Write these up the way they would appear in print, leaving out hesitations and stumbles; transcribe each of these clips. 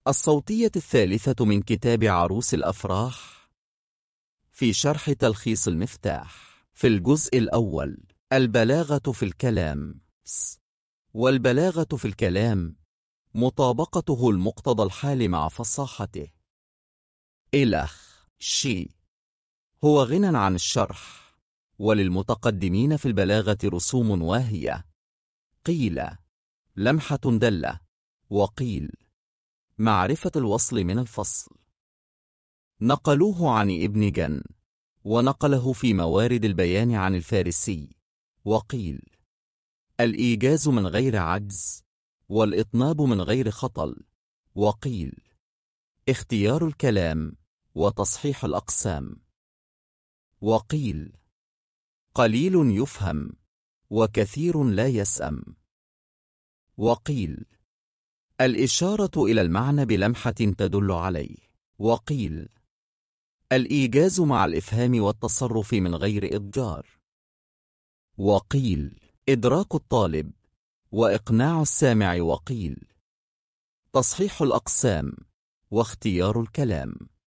الصوتية الثالثة من كتاب عروس الأفراح في شرح تلخيص المفتاح. في الجزء الأول البلاغة في الكلام. والبلاغة في الكلام مطابقته المقتضى الحال مع فصاحته. إلخ شي هو غنى عن الشرح، وللمتقدمين في البلاغة رسوم واهية. قيل لمحة دلة، وقيل معرفة الوصل من الفصل. نقلوه عن ابن جن، ونقله في موارد البيان عن الفارسي. وقيل الإيجاز من غير عجز، والإطناب من غير خطل. وقيل اختيار الكلام وتصحيح الأقسام. وقيل قليل يفهم وكثير لا يسأم. وقيل الإشارة إلى المعنى بلمحة تدل عليه. وقيل الإيجاز مع الإفهام والتصرف من غير إضجار. وقيل إدراك الطالب وإقناع السامع. وقيل تصحيح الأقسام واختيار الكلام.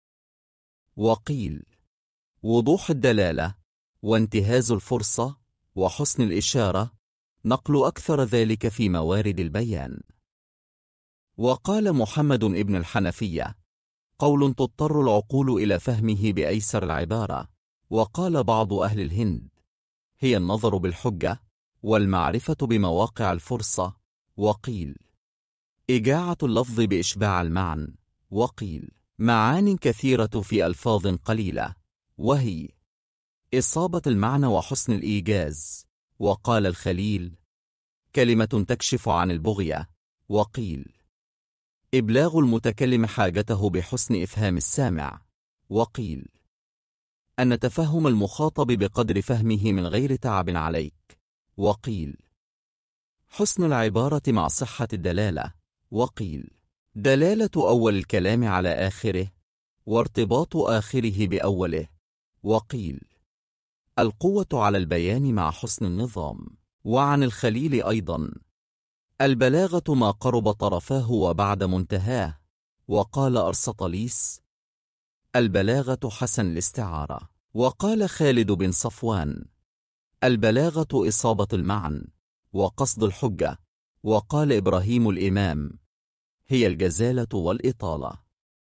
وقيل وضوح الدلالة وانتهاز الفرصة وحسن الإشارة، نقل أكثر ذلك في موارد البيان. وقال محمد ابن الحنفية قول تضطر العقول إلى فهمه بأيسر العبارة. وقال بعض أهل الهند هي النظر بالحجة والمعرفة بمواقع الفرصة. وقيل إجاعة اللفظ بإشباع المعنى. وقيل معان كثيرة في ألفاظ قليلة، وهي إصابة المعنى وحسن الإيجاز. وقال الخليل كلمة تكشف عن البغية. وقيل إبلاغ المتكلم حاجته بحسن إفهام السامع. وقيل أن تفهم المخاطب بقدر فهمه من غير تعب عليك. وقيل حسن العبارة مع صحة الدلالة. وقيل دلالة أول الكلام على آخره، وارتباط آخره بأوله. وقيل القوة على البيان مع حسن النظام. وعن الخليل أيضا البلاغة ما قرب طرفاه وبعد منتهاه. وقال أرسطاليس البلاغة حسن الاستعارة. وقال خالد بن صفوان البلاغة إصابة المعنى وقصد الحجة. وقال إبراهيم الإمام هي الجزالة والإطالة.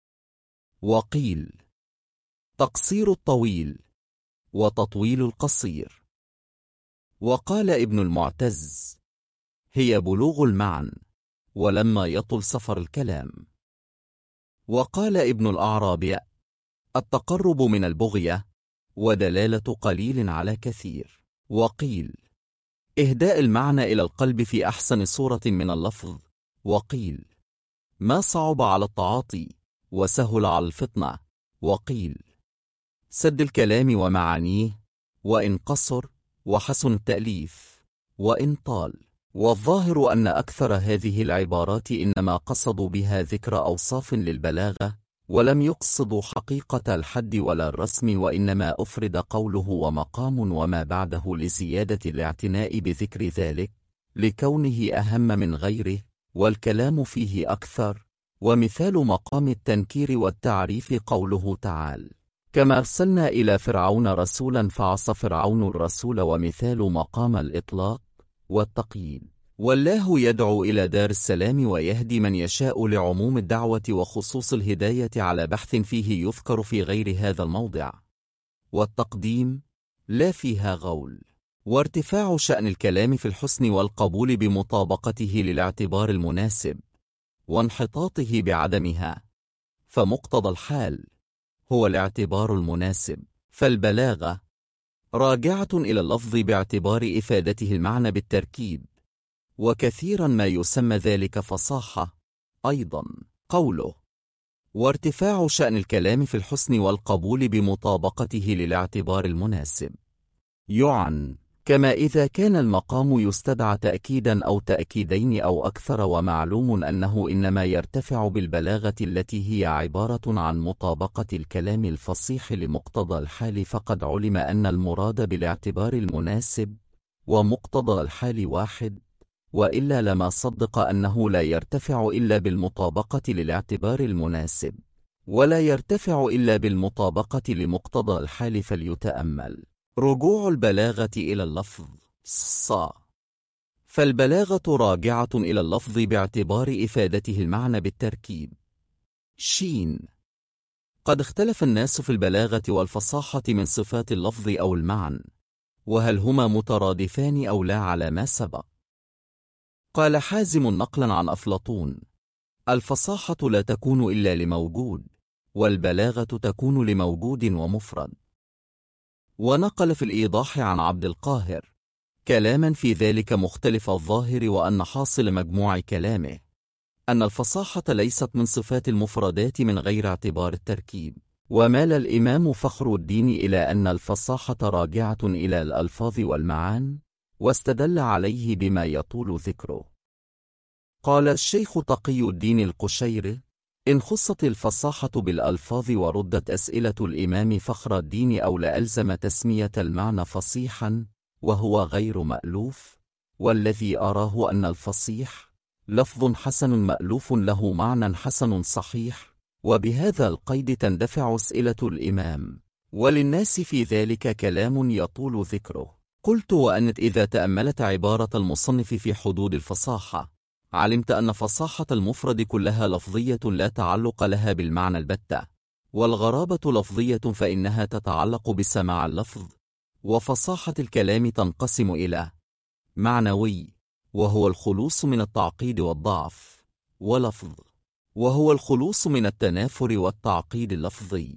وقيل تقصير الطويل وتطويل القصير. وقال ابن المعتز هي بلوغ المعنى ولما يطل سفر الكلام. وقال ابن الأعرابي التقرب من البغية ودلالة قليل على كثير. وقيل إهداء المعنى إلى القلب في أحسن صورة من اللفظ. وقيل ما صعب على التعاطي وسهل على الفطنة. وقيل سد الكلام ومعانيه وإن قصر، وحسن التأليف وإن طال. والظاهر أن أكثر هذه العبارات إنما قصدوا بها ذكر أوصاف للبلاغة، ولم يقصدوا حقيقة الحد ولا الرسم، وإنما أفرد قوله ومقام وما بعده لزيادة الاعتناء بذكر ذلك لكونه أهم من غيره، والكلام فيه أكثر. ومثال مقام التنكير والتعريف قوله تعالى كما أرسلنا إلى فرعون رسولا فعصى فرعون الرسول. ومثال مقام الإطلاق والتقييد والله يدعو إلى دار السلام ويهدي من يشاء لعموم الدعوة وخصوص الهداية على بحث فيه يذكر في غير هذا الموضع. والتقديم لا فيها غول. وارتفاع شأن الكلام في الحسن والقبول بمطابقته للاعتبار المناسب وانحطاطه بعدمها، فمقتضى الحال هو الاعتبار المناسب. فالبلاغة راجعة إلى اللفظ باعتبار إفادته المعنى بالتركيب، وكثيرا ما يسمى ذلك فصاحة. أيضا قوله وارتفاع شأن الكلام في الحسن والقبول بمطابقته للاعتبار المناسب يعن كما إذا كان المقام يستدعى تأكيدا أو تأكيدين أو أكثر. ومعلوم أنه إنما يرتفع بالبلاغة التي هي عبارة عن مطابقة الكلام الفصيح لمقتضى الحال، فقد علم أن المراد بالاعتبار المناسب ومقتضى الحال واحد، وإلا لما صدق أنه لا يرتفع إلا بالمطابقة للاعتبار المناسب، ولا يرتفع إلا بالمطابقة لمقتضى الحال. فليتأمل رجوع البلاغة إلى اللفظ فالبلاغة راجعة إلى اللفظ باعتبار إفادته المعنى بالتركيب. ش قد اختلف الناس في البلاغة والفصاحة من صفات اللفظ أو المعنى، وهل هما مترادفان أو لا على ما سبق. قال حازم نقلا عن أفلاطون: الفصاحة لا تكون إلا لموجود، والبلاغة تكون لموجود ومفرد. ونقل في الإيضاح عن عبد القاهر كلاما في ذلك مختلف الظاهر، وأن حاصل مجموع كلامه أن الفصاحة ليست من صفات المفردات من غير اعتبار التركيب. ومال الإمام فخر الدين إلى أن الفصاحة راجعة إلى الألفاظ والمعان، واستدل عليه بما يطول ذكره. قال الشيخ تقي الدين القشيري: إن خصت الفصاحة بالألفاظ وردت أسئلة الإمام فخر الدين أو لألزم تسمية المعنى فصيحا، وهو غير مألوف، والذي أراه أن الفصيح لفظ حسن مألوف له معنى حسن صحيح، وبهذا القيد تندفع أسئلة الإمام، وللناس في ذلك كلام يطول ذكره. قلت: وأنت إذا تأملت عبارة المصنف في حدود الفصاحة علمت أن فصاحة المفرد كلها لفظية لا تعلق لها بالمعنى البتة، والغرابة لفظية فإنها تتعلق بسماع اللفظ، وفصاحة الكلام تنقسم إلى معنوي وهو الخلوص من التعقيد والضعف، ولفظ وهو الخلوص من التنافر والتعقيد اللفظي.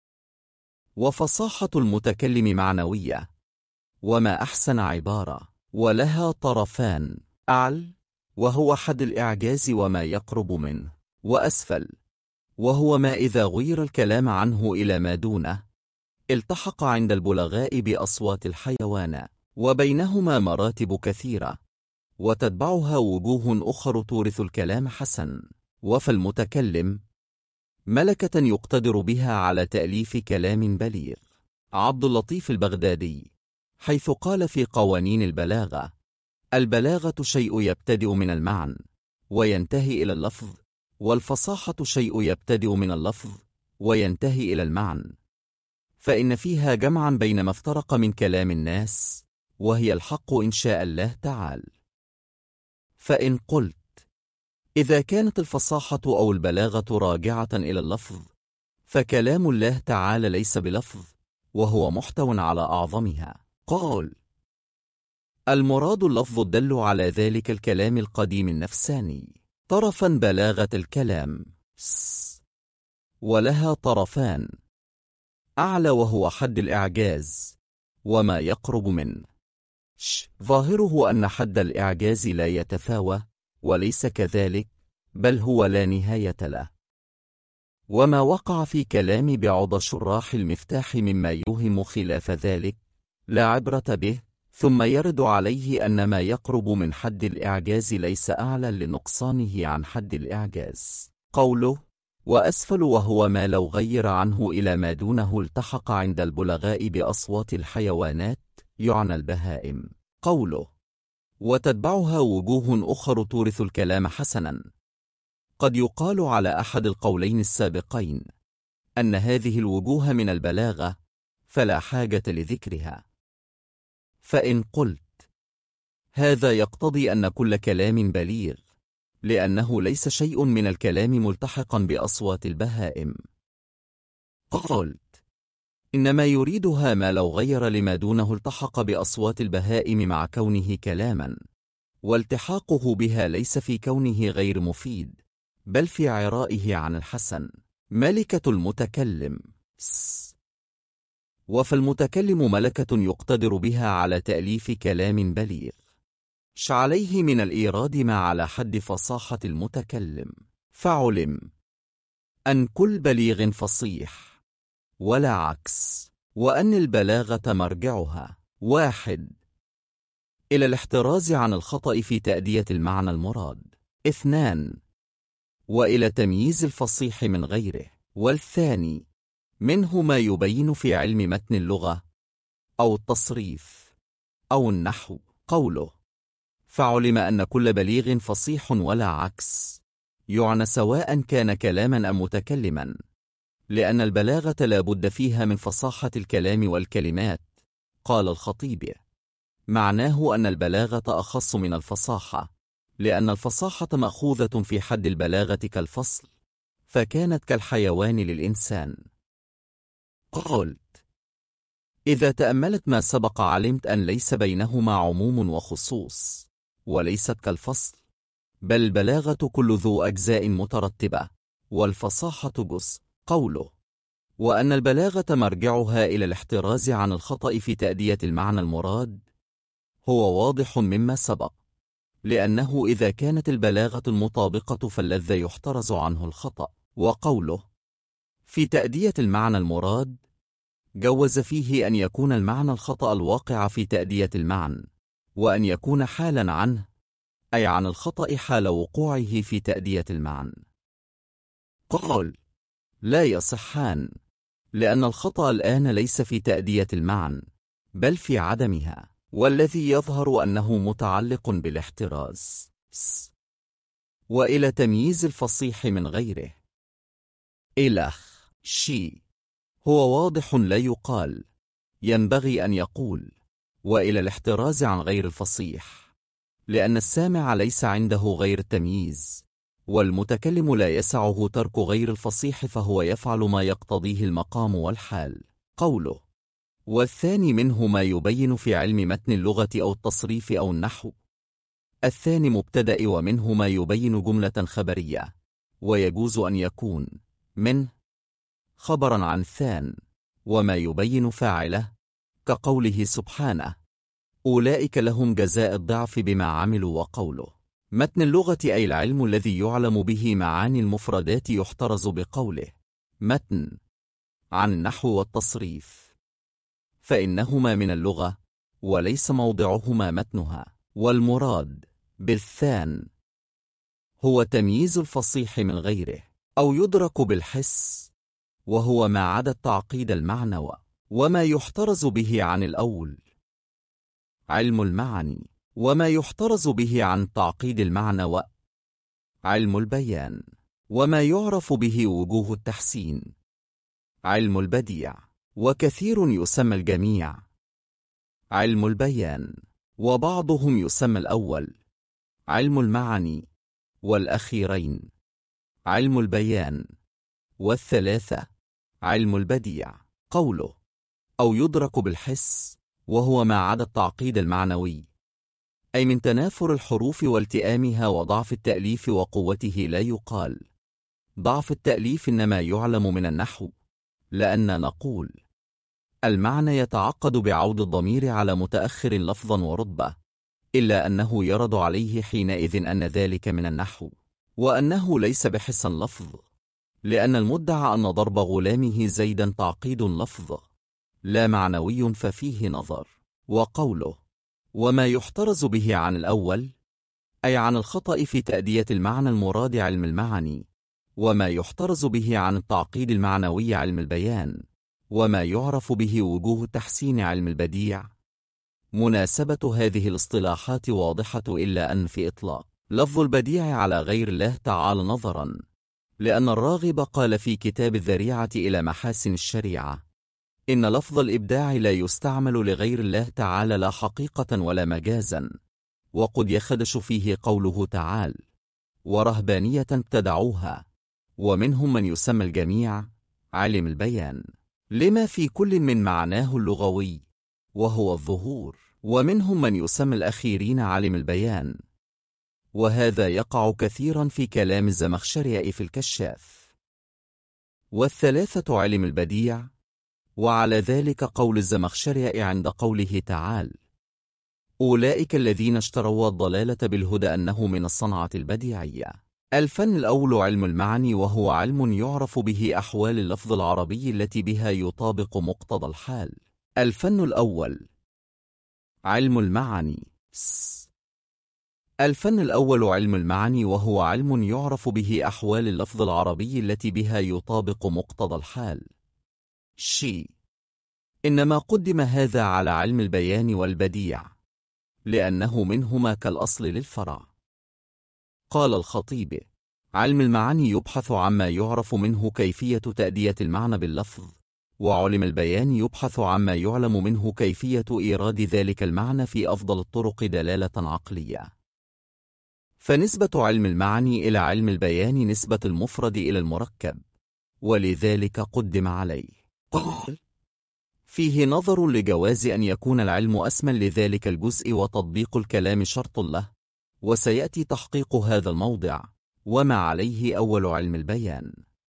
وفصاحة المتكلم معنوية، وما أحسن عبارة، ولها طرفان: أعل وهو حد الإعجاز وما يقرب منه، وأسفل وهو ما إذا غير الكلام عنه إلى ما دونه التحق عند البلغاء بأصوات الحيوان، وبينهما مراتب كثيرة، وتتبعها وجوه أخر تورث الكلام حسن. وفي المتكلم ملكة يقتدر بها على تأليف كلام بليغ. عبد اللطيف البغدادي حيث قال في قوانين البلاغة: البلاغة شيء يبتدئ من المعنى وينتهي إلى اللفظ، والفصاحة شيء يبتدئ من اللفظ وينتهي إلى المعنى، فإن فيها جمعا بين ما افترق من كلام الناس، وهي الحق إن شاء الله تعالى. فإن قلت: إذا كانت الفصاحة أو البلاغة راجعة إلى اللفظ، فكلام الله تعالى ليس بلفظ، وهو محتو على أعظمها. قال: المراد اللفظ الدل على ذلك الكلام القديم النفساني. طرفا بلاغة الكلام ولها طرفان: أعلى وهو حد الإعجاز وما يقرب منه. ظاهره أن حد الإعجاز لا يتفاوى، وليس كذلك، بل هو لا نهاية له. وما وقع في كلام بعض شراح المفتاح مما يوهم خلاف ذلك لا عبرة به، ثم يرد عليه أن ما يقرب من حد الإعجاز ليس أعلى لنقصانه عن حد الإعجاز. قوله: وأسفل وهو ما لو غير عنه إلى ما دونه التحق عند البلغاء بأصوات الحيوانات، يعنى البهائم. قوله: وتتبعها وجوه أخر تورث الكلام حسنا، قد يقال على أحد القولين السابقين أن هذه الوجوه من البلاغة، فلا حاجة لذكرها. فإن قلت: هذا يقتضي أن كل كلام بليغ، لأنه ليس شيء من الكلام ملتحقا بأصوات البهائم. قلت: إنما يريدها ما لو غير لما دونه التحق بأصوات البهائم مع كونه كلاما، والتحاقه بها ليس في كونه غير مفيد، بل في عرائه عن الحسن. ملكة المتكلم وفي المتكلم ملكة يقتدر بها على تأليف كلام بليغ، عليه من الإيراد ما على حد فصاحة المتكلم. فعلم أن كل بليغ فصيح، ولا عكس، وأن البلاغة مرجعها: 1. إلى الاحتراز عن الخطأ في تأدية المعنى المراد. 2. وإلى تمييز الفصيح من غيره. والثاني منه ما يبين في علم متن اللغة أو التصريف أو النحو. قوله: فعلم أن كل بليغ فصيح ولا عكس، يعنى سواء كان كلاما أم متكلما، لأن البلاغة لا بد فيها من فصاحة الكلام والكلمات. قال الخطيب: معناه أن البلاغة أخص من الفصاحة، لأن الفصاحة مأخوذة في حد البلاغة كالفصل، فكانت كالحيوان للإنسان. قلت: إذا تأملت ما سبق علمت أن ليس بينهما عموم وخصوص، وليست كالفصل، بل البلاغة كل ذو أجزاء مترتبة، والفصاحة جزء. قوله: وأن البلاغة مرجعها إلى الاحتراز عن الخطأ في تأدية المعنى المراد، هو واضح مما سبق، لأنه إذا كانت البلاغة المطابقة فالذي يحترز عنه الخطأ. وقوله: في تأدية المعنى المراد، جوز فيه أن يكون المعنى الخطأ الواقع في تأدية المعنى، وأن يكون حالا عنه، أي عن الخطأ حال وقوعه في تأدية المعنى. قال: لا يصحان، لأن الخطأ الآن ليس في تأدية المعنى، بل في عدمها، والذي يظهر أنه متعلق بالاحتراز. وإلى تمييز الفصيح من غيره. إلخ شي هو واضح لا يقال، ينبغي أن يقول وإلى الاحتراز عن غير الفصيح، لأن السامع ليس عنده غير التمييز، والمتكلم لا يسعه ترك غير الفصيح، فهو يفعل ما يقتضيه المقام والحال. قوله: والثاني منه ما يبين في علم متن اللغة أو التصريف أو النحو. الثاني مبتدأ، ومنه ما يبين جملة خبرية، ويجوز أن يكون من خبرا عن ثان، وما يبين فاعله، كقوله سبحانه: أولئك لهم جزاء الضعف بما عملوا. وقوله: متن اللغة أي العلم الذي يعلم به معاني المفردات، يحترز بقوله متن عن النحو والتصريف، فإنهما من اللغة وليس موضعهما متنها. والمراد بالثان هو تمييز الفصيح من غيره، أو يدرك بالحس، وهو ما عدا التعقيد المعنوي، وما يحترز به عن الأول علم المعاني، وما يحترز به عن تعقيد المعنى علم البيان، وما يعرف به وجوه التحسين علم البديع، وكثير يسمى الجميع علم البيان، وبعضهم يسمى الأول علم المعاني، والأخيرين علم البيان، والثلاثة علم البديع. قوله: أو يدرك بالحس، وهو ما عدا التعقيد المعنوي، أي من تنافر الحروف والتئامها وضعف التأليف وقوته. لا يقال ضعف التأليف، إنما يعلم من النحو، لأن نقول المعنى يتعقد بعود الضمير على متأخر لفظا ورتبة، إلا أنه يرد عليه حينئذ أن ذلك من النحو، وأنه ليس بحسن لفظ، لأن المدعى أن ضرب غلامه زيدا تعقيد لفظ لا معنوي، ففيه نظر. وقوله: وما يحترز به عن الأول، أي عن الخطأ في تأدية المعنى المراد علم المعاني، وما يحترز به عن التعقيد المعنوي علم البيان، وما يعرف به وجوه التحسين علم البديع. مناسبة هذه الاصطلاحات واضحة، إلا أن في إطلاق لفظ البديع على غير الله تعالى نظرا، لأن الراغب قال في كتاب الذريعة إلى محاسن الشريعة: إن لفظ الإبداع لا يستعمل لغير الله تعالى لا حقيقة ولا مجازا، وقد يخدش فيه قوله تعالى: ورهبانية ابتدعوها، ومنهم من يسمى الجميع علم البيان، لما في كل من معناه اللغوي وهو الظهور، ومنهم من يسمى الأخيرين علم البيان، وهذا يقع كثيرا في كلام الزمخشري في الكشاف. والثلاثة علم البديع، وعلى ذلك قول الزمخشري عند قوله تعالى: أولئك الذين اشتروا الضلالة بالهدى أنه من الصنعة البديعية. الفن الأول علم المعاني، وهو علم يعرف به أحوال اللفظ العربي التي بها يطابق مقتضى الحال. الفن الأول علم المعاني. الفن الأول علم المعاني، وهو علم يعرف به أحوال اللفظ العربي التي بها يطابق مقتضى الحال. إنما قدم هذا على علم البيان والبديع، لأنه منهما كالأصل للفرع. قال الخطيب: علم المعاني يبحث عما يعرف منه كيفية تأدية المعنى باللفظ، وعلم البيان يبحث عما يعلم منه كيفية إيراد ذلك المعنى في أفضل الطرق دلالة عقلية. فنسبة علم المعاني إلى علم البيان نسبة المفرد إلى المركب، ولذلك قدم عليه. فيه نظر لجواز أن يكون العلم أسما لذلك الجزء وتطبيق الكلام شرط له، وسيأتي تحقيق هذا الموضع وما عليه أول علم البيان.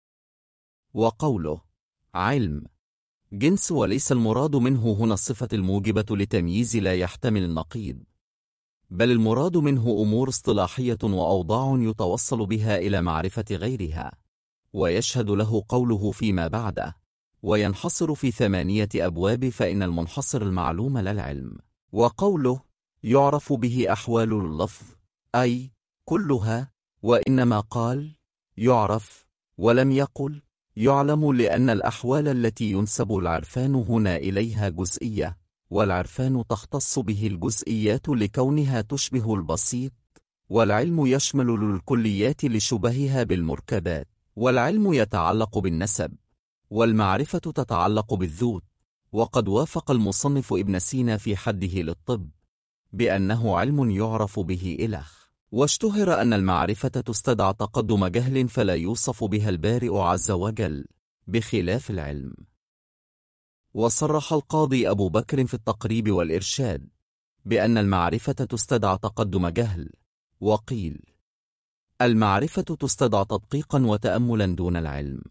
وقوله علم جنس وليس المراد منه هنا الصفة الموجبة لتمييز لا يحتمل النقيض، بل المراد منه أمور اصطلاحية وأوضاع يتوصل بها إلى معرفة غيرها، ويشهد له قوله فيما بعده: وينحصر في 8 أبواب فإن المنحصر المعلوم لا العلم. وقوله يعرف به أحوال اللفظ أي كلها، وإنما قال يعرف ولم يقل يعلم، لأن الأحوال التي ينسب العرفان هنا إليها جزئية، والعرفان تختص به الجزئيات لكونها تشبه البسيط، والعلم يشمل الكليات لشبهها بالمركبات، والعلم يتعلق بالنسب، والمعرفة تتعلق بالذوت. وقد وافق المصنف ابن سينا في حده للطب بأنه علم يعرف به إلخ، واشتهر أن المعرفة تستدعى تقدم جهل فلا يوصف بها البارئ عز وجل بخلاف العلم. وصرح القاضي أبو بكر في التقريب والإرشاد بأن المعرفة تستدعى تقدم جهل، وقيل المعرفة تستدعى تدقيقا وتأملا دون العلم.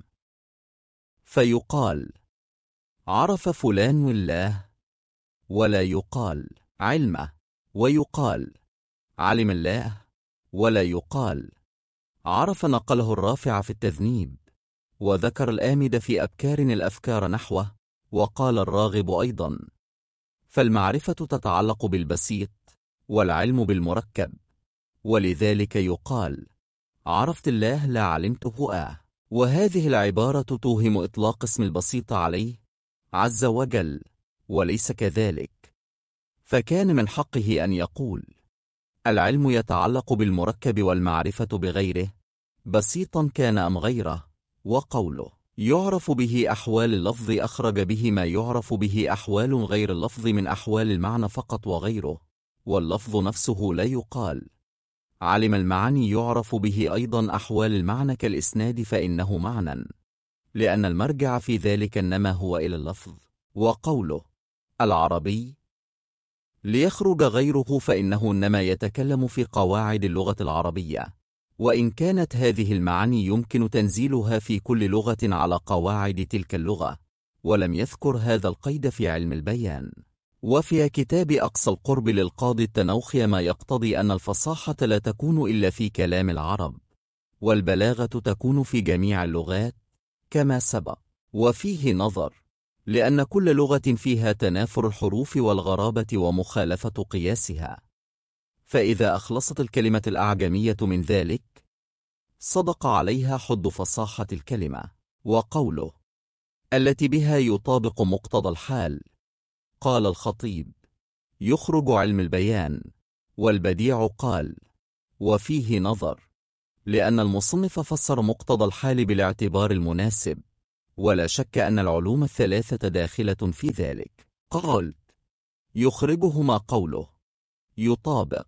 فيقال عرف فلان الله، ولا يقال علمه، ويقال علم الله، ولا يقال عرف نقله الرافع في التذنيب، وذكر الآمد في أبكار الأفكار نحوه، وقال الراغب أيضا: فالمعرفة تتعلق بالبسيط، والعلم بالمركب، ولذلك يقال عرفت الله لا علمته وهذه العبارة توهم إطلاق اسم البسيط عليه عز وجل، وليس كذلك، فكان من حقه أن يقول العلم يتعلق بالمركب والمعرفة بغيره، بسيطا كان أم غيره. وقوله يعرف به أحوال اللفظ أخرج به ما يعرف به أحوال غير اللفظ من أحوال المعنى فقط وغيره، واللفظ نفسه لا يقال علم المعاني يعرف به أيضا أحوال المعنى كالإسناد فإنه معنى، لأن المرجع في ذلك إنما هو إلى اللفظ. وقوله العربي ليخرج غيره فإنه إنما يتكلم في قواعد اللغة العربية، وإن كانت هذه المعاني يمكن تنزيلها في كل لغة على قواعد تلك اللغة، ولم يذكر هذا القيد في علم البيان. وفي كتاب أقصى القرب للقاضي التنوخي ما يقتضي أن الفصاحة لا تكون إلا في كلام العرب، والبلاغة تكون في جميع اللغات كما سبق. وفيه نظر، لأن كل لغة فيها تنافر الحروف والغرابة ومخالفة قياسها، فإذا أخلصت الكلمة الأعجمية من ذلك صدق عليها حد فصاحة الكلمة. وقوله التي بها يطابق مقتضى الحال، قال الخطيب يخرج علم البيان، والبديع قال وفيه نظر، لأن المصنف فسر مقتضى الحال بالاعتبار المناسب، ولا شك أن العلوم الثلاثة داخلة في ذلك. قال يخرجهما قوله يطابق،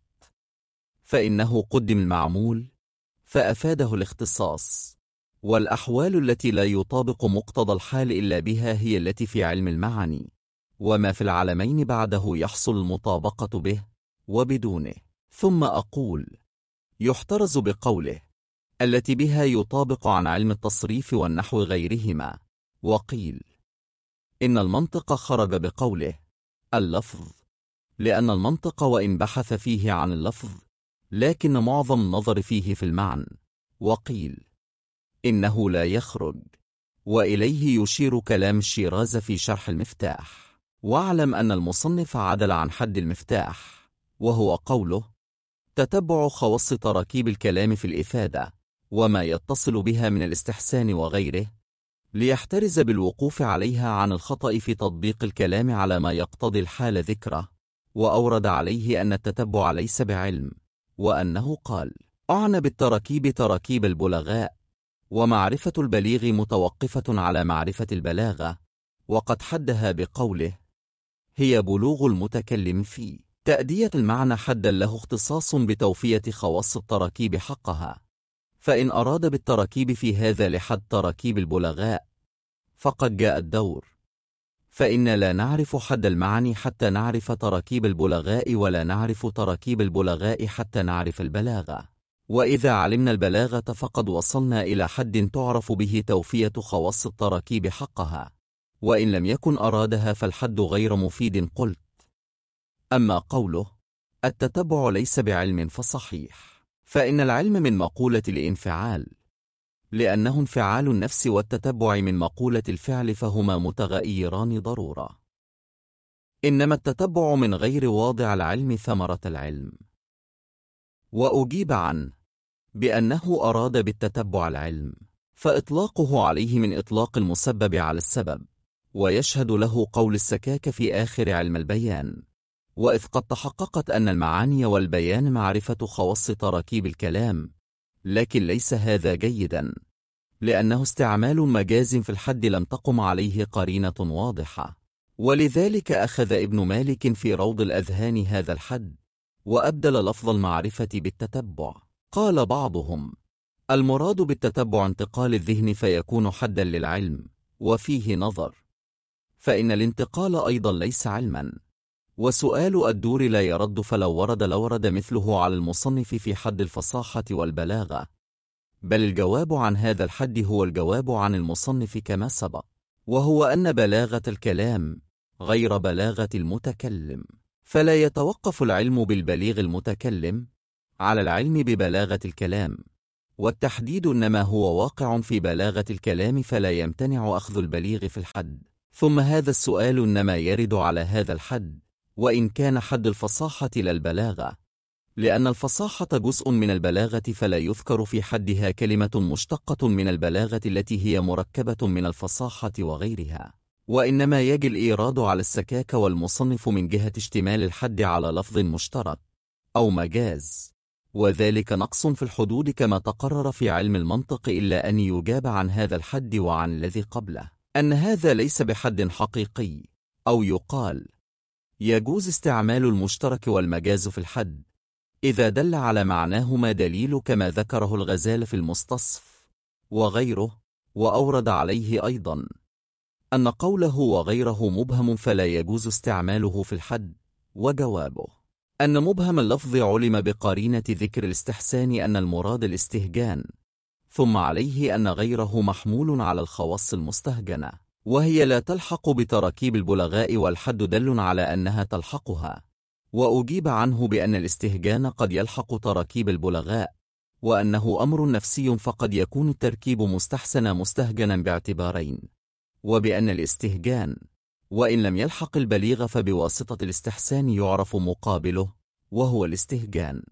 فإنه قدم المعمول فأفاده الاختصاص، والأحوال التي لا يطابق مقتضى الحال إلا بها هي التي في علم المعاني، وما في العالمين بعده يحصل المطابقة به وبدونه. ثم أقول يحترز بقوله التي بها يطابق عن علم التصريف والنحو غيرهما. وقيل إن المنطق خرج بقوله اللفظ، لأن المنطق وإن بحث فيه عن اللفظ لكن معظم النظر فيه في المعنى. وقيل إنه لا يخرج، وإليه يشير كلام الشيراز في شرح المفتاح. واعلم أن المصنف عدل عن حد المفتاح، وهو قوله تتبع خواص تراكيب الكلام في الإفادة وما يتصل بها من الاستحسان وغيره، ليحترز بالوقوف عليها عن الخطأ في تطبيق الكلام على ما يقتضي الحال ذكره، وأورد عليه أن التتبع ليس بعلم، وأنه قال: أعنى بالتراكيب تراكيب البلغاء، ومعرفة البليغ متوقفة على معرفة البلاغة، وقد حدها بقوله: هي بلوغ المتكلم في تأدية المعنى حدا له اختصاص بتوفية خواص التراكيب حقها. فإن أراد بالتراكيب في هذا لحد تراكيب البلغاء فقد جاء الدور، فإن لا نعرف حد المعاني حتى نعرف تراكيب البلغاء، ولا نعرف تراكيب البلغاء حتى نعرف البلاغة. وإذا علمنا البلاغة فقد وصلنا إلى حد تعرف به توفية خواص التراكيب حقها، وإن لم يكن أرادها فالحد غير مفيد. قلت: أما قوله التتبع ليس بعلم فصحيح، فإن العلم من مقولة الانفعال، لأنه انفعال النفس، والتتبع من مقولة الفعل، فهما متغيران ضرورة. إنما التتبع من غير واضع العلم ثمرة العلم. وأجيب عنه بأنه أراد بالتتبع العلم، فإطلاقه عليه من إطلاق المسبب على السبب، ويشهد له قول السكاك في آخر علم البيان: وإذ قد تحققت أن المعاني والبيان معرفة خواص تراكيب الكلام، لكن ليس هذا جيدا، لأنه استعمال مجاز في الحد لم تقم عليه قرينة واضحة. ولذلك أخذ ابن مالك في روض الأذهان هذا الحد، وأبدل لفظ المعرفة بالتتبع. قال بعضهم: المراد بالتتبع انتقال الذهن فيكون حدا للعلم، وفيه نظر، فإن الانتقال أيضا ليس علما، وسؤال الدور لا يرد، فلو ورد لورد مثله على المصنف في حد الفصاحة والبلاغة، بل الجواب عن هذا الحد هو الجواب عن المصنف كما سبق، وهو أن بلاغة الكلام غير بلاغة المتكلم، فلا يتوقف العلم بالبليغ المتكلم على العلم ببلاغة الكلام، والتحديد إنما هو واقع في بلاغة الكلام، فلا يمتنع أخذ البليغ في الحد. ثم هذا السؤال إنما يرد على هذا الحد وإن كان حد الفصاحة للبلاغة، لأن الفصاحة جزء من البلاغة، فلا يذكر في حدها كلمة مشتقة من البلاغة التي هي مركبة من الفصاحة وغيرها، وإنما يجي الإيراد على السكاك والمصنف من جهة اشتمال الحد على لفظ مشترك أو مجاز، وذلك نقص في الحدود كما تقرر في علم المنطق، إلا أن يجاب عن هذا الحد وعن الذي قبله أن هذا ليس بحد حقيقي، أو يقال يجوز استعمال المشترك والمجاز في الحد إذا دل على معناهما دليل، كما ذكره الغزال في المستصف وغيره. وأورد عليه أيضا أن قوله وغيره مبهم فلا يجوز استعماله في الحد، وجوابه أن مبهم اللفظ علم بقرينة ذكر الاستحسان أن المراد الاستهجان، ثم عليه أن غيره محمول على الخواص المستهجنة، وهي لا تلحق بتراكيب البلغاء، والحد دل على أنها تلحقها. وأجيب عنه بأن الاستهجان قد يلحق تراكيب البلغاء، وأنه أمر نفسي، فقد يكون التركيب مستحسن مستهجنا باعتبارين، وبأن الاستهجان وإن لم يلحق البليغ فبواسطة الاستحسان يعرف مقابله وهو الاستهجان.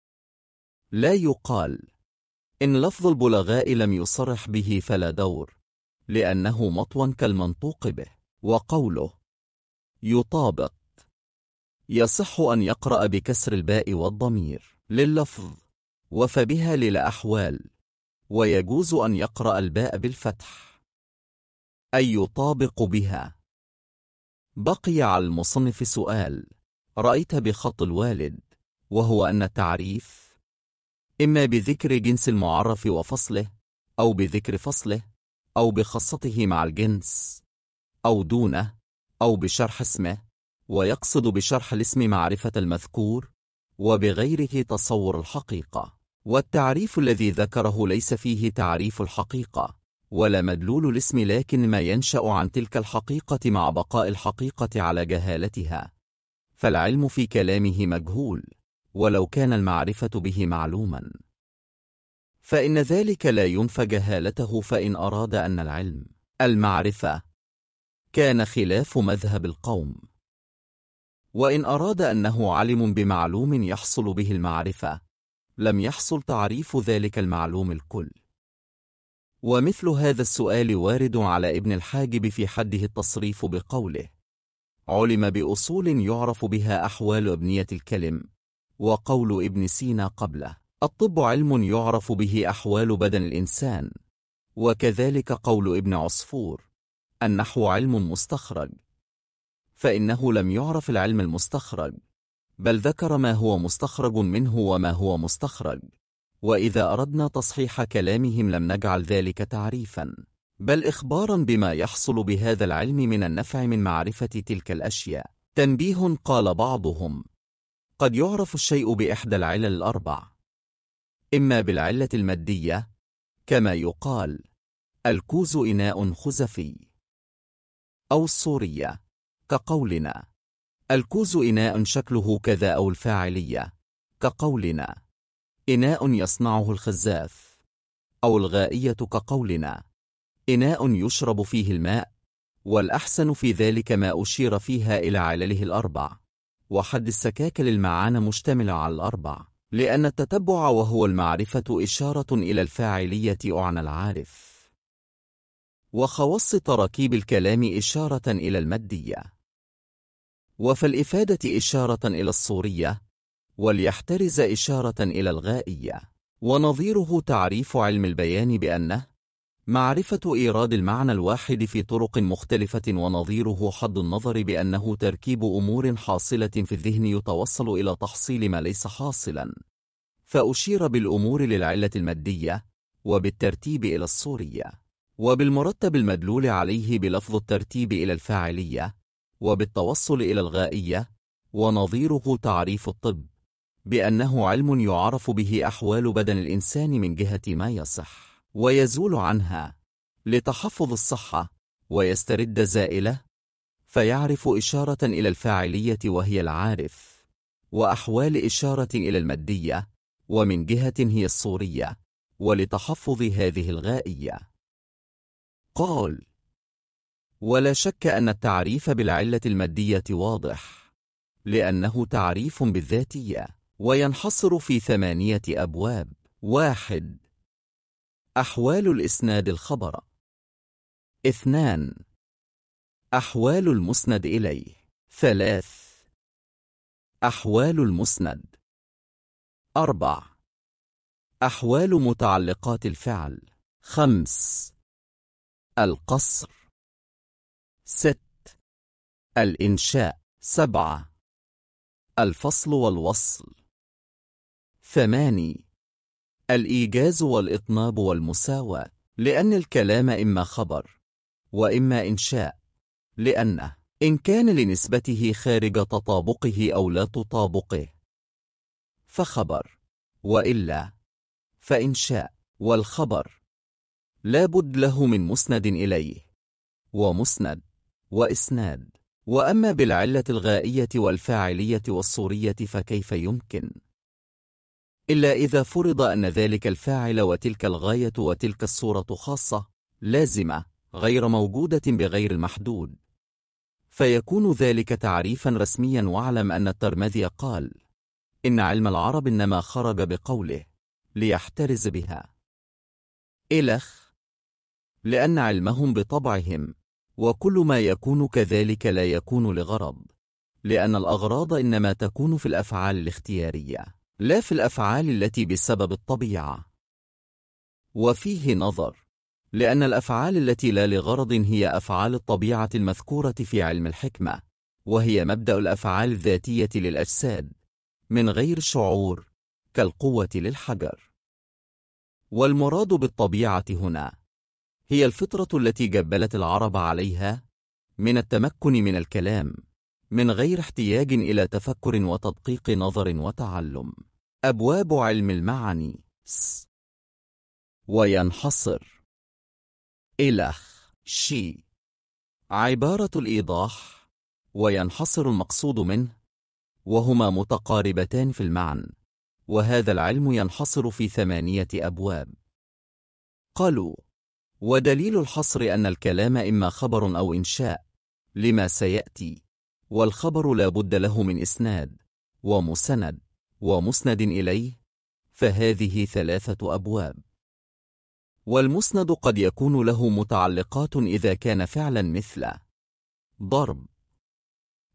لا يقال إن لفظ البلغاء لم يصرح به فلا دور، لأنه مطوى كالمنطوق به. وقوله يطابق يصح أن يقرأ بكسر الباء والضمير لللفظ وفبها للأحوال، ويجوز أن يقرأ الباء بالفتح أي يطابق بها. بقي على المصنف سؤال رأيت بخط الوالد، وهو أن التعريف إما بذكر جنس المعرف وفصله، أو بذكر فصله، أو بخاصته مع الجنس، أو دونه، أو بشرح اسمه، ويقصد بشرح الاسم معرفة المذكور، وبغيره تصور الحقيقة. والتعريف الذي ذكره ليس فيه تعريف الحقيقة ولا مدلول الاسم، لكن ما ينشأ عن تلك الحقيقة مع بقاء الحقيقة على جهالتها، فالعلم في كلامه مجهول ولو كان المعرفة به معلوما، فإن ذلك لا ينفى جهالته. فإن أراد أن العلم المعرفة كان خلاف مذهب القوم، وإن أراد أنه علم بمعلوم يحصل به المعرفة، لم يحصل تعريف ذلك المعلوم الكل. ومثل هذا السؤال وارد على ابن الحاجب في حده التصريف بقوله علم بأصول يعرف بها أحوال أبنية الكلم، وقول ابن سينا قبله: الطب علم يعرف به أحوال بدن الإنسان. وكذلك قول ابن عصفور: النحو علم مستخرج، فإنه لم يعرف العلم المستخرج، بل ذكر ما هو مستخرج منه وما هو مستخرج. وإذا أردنا تصحيح كلامهم لم نجعل ذلك تعريفا، بل إخبارا بما يحصل بهذا العلم من النفع من معرفة تلك الأشياء. تنبيه: قال بعضهم: قد يعرف الشيء بإحدى العلل الأربع، إما بالعلة المادية كما يقال: الكوز إناء خزفي، أو الصورية كقولنا: الكوز إناء شكله كذا، أو الفاعلية كقولنا: إناء يصنعه الخزاف، أو الغائية كقولنا: إناء يشرب فيه الماء. والأحسن في ذلك ما أشير فيها إلى علله الأربع، وحد السكاك للمعاني مشتمل على الأربع، لأن التتبع وهو المعرفة إشارة إلى الفاعلية أعنى العارف، وخواص تراكيب الكلام إشارة إلى المادية، وفي الإفادة إشارة إلى الصورية، وليحترز إشارة إلى الغائية. ونظيره تعريف علم البيان بأنه معرفة إيراد المعنى الواحد في طرق مختلفة، ونظيره حد النظر بأنه تركيب أمور حاصلة في الذهن يتوصل إلى تحصيل ما ليس حاصلا، فأشير بالأمور للعلة المادية، وبالترتيب إلى الصورية، وبالمرتب المدلول عليه بلفظ الترتيب إلى الفاعلية، وبالتوصل إلى الغائية. ونظيره تعريف الطب بأنه علم يعرف به أحوال بدن الإنسان من جهة ما يصح ويزول عنها لتحفظ الصحة، ويسترد زائله، فيعرف إشارة إلى الفاعلية وهي العارف، وأحوال إشارة إلى المادية، ومن جهة هي الصورية، ولتحفظ هذه الغائية. قال: ولا شك أن التعريف بالعلة المادية واضح، لأنه تعريف بالذاتية، وينحصر في 8 أبواب. 1. أحوال الإسناد الخبر. 2. أحوال المسند إليه. 3. أحوال المسند. 4. أحوال متعلقات الفعل. 5. القصر. 6. الإنشاء. 7. الفصل والوصل. 8. الإيجاز والإطناب والمساواة، لأن الكلام إما خبر وإما إنشاء، لأنه إن كان لنسبته خارج تطابقه أو لا تطابقه فخبر، وإلا فإنشاء. والخبر لا بد له من مسند إليه، ومسند، وإسناد. وأما بالعلة الغائية والفاعلية والصورية فكيف يمكن؟ إلا إذا فرض أن ذلك الفاعل وتلك الغاية وتلك الصورة خاصة لازمة غير موجودة بغير المحدود، فيكون ذلك تعريفا رسميا. واعلم أن الترمذي قال: إن علم العرب إنما خرج بقوله ليحترز بها إلخ، لأن علمهم بطبعهم، وكل ما يكون كذلك لا يكون لغرض، لأن الأغراض إنما تكون في الأفعال الاختيارية لا في الأفعال التي بسبب الطبيعة. وفيه نظر، لأن الأفعال التي لا لغرض هي أفعال الطبيعة المذكورة في علم الحكمة، وهي مبدأ الأفعال الذاتية للأجساد من غير شعور، كالقوة للحجر. والمراد بالطبيعة هنا هي الفطرة التي جبلت العرب عليها من التمكن من الكلام من غير احتياج إلى تفكر وتدقيق نظر وتعلم. أبواب علم المعاني. وينحصر إلخ شي عبارة الإيضاح، وينحصر المقصود منه، وهما متقاربتان في المعنى. وهذا العلم ينحصر في 8 أبواب. قالوا: ودليل الحصر أن الكلام إما خبر أو إنشاء لما سيأتي، والخبر لا بد له من إسناد ومسند ومسند إليه، فهذه 3 أبواب. والمسند قد يكون له متعلقات إذا كان فعلا مثل ضرب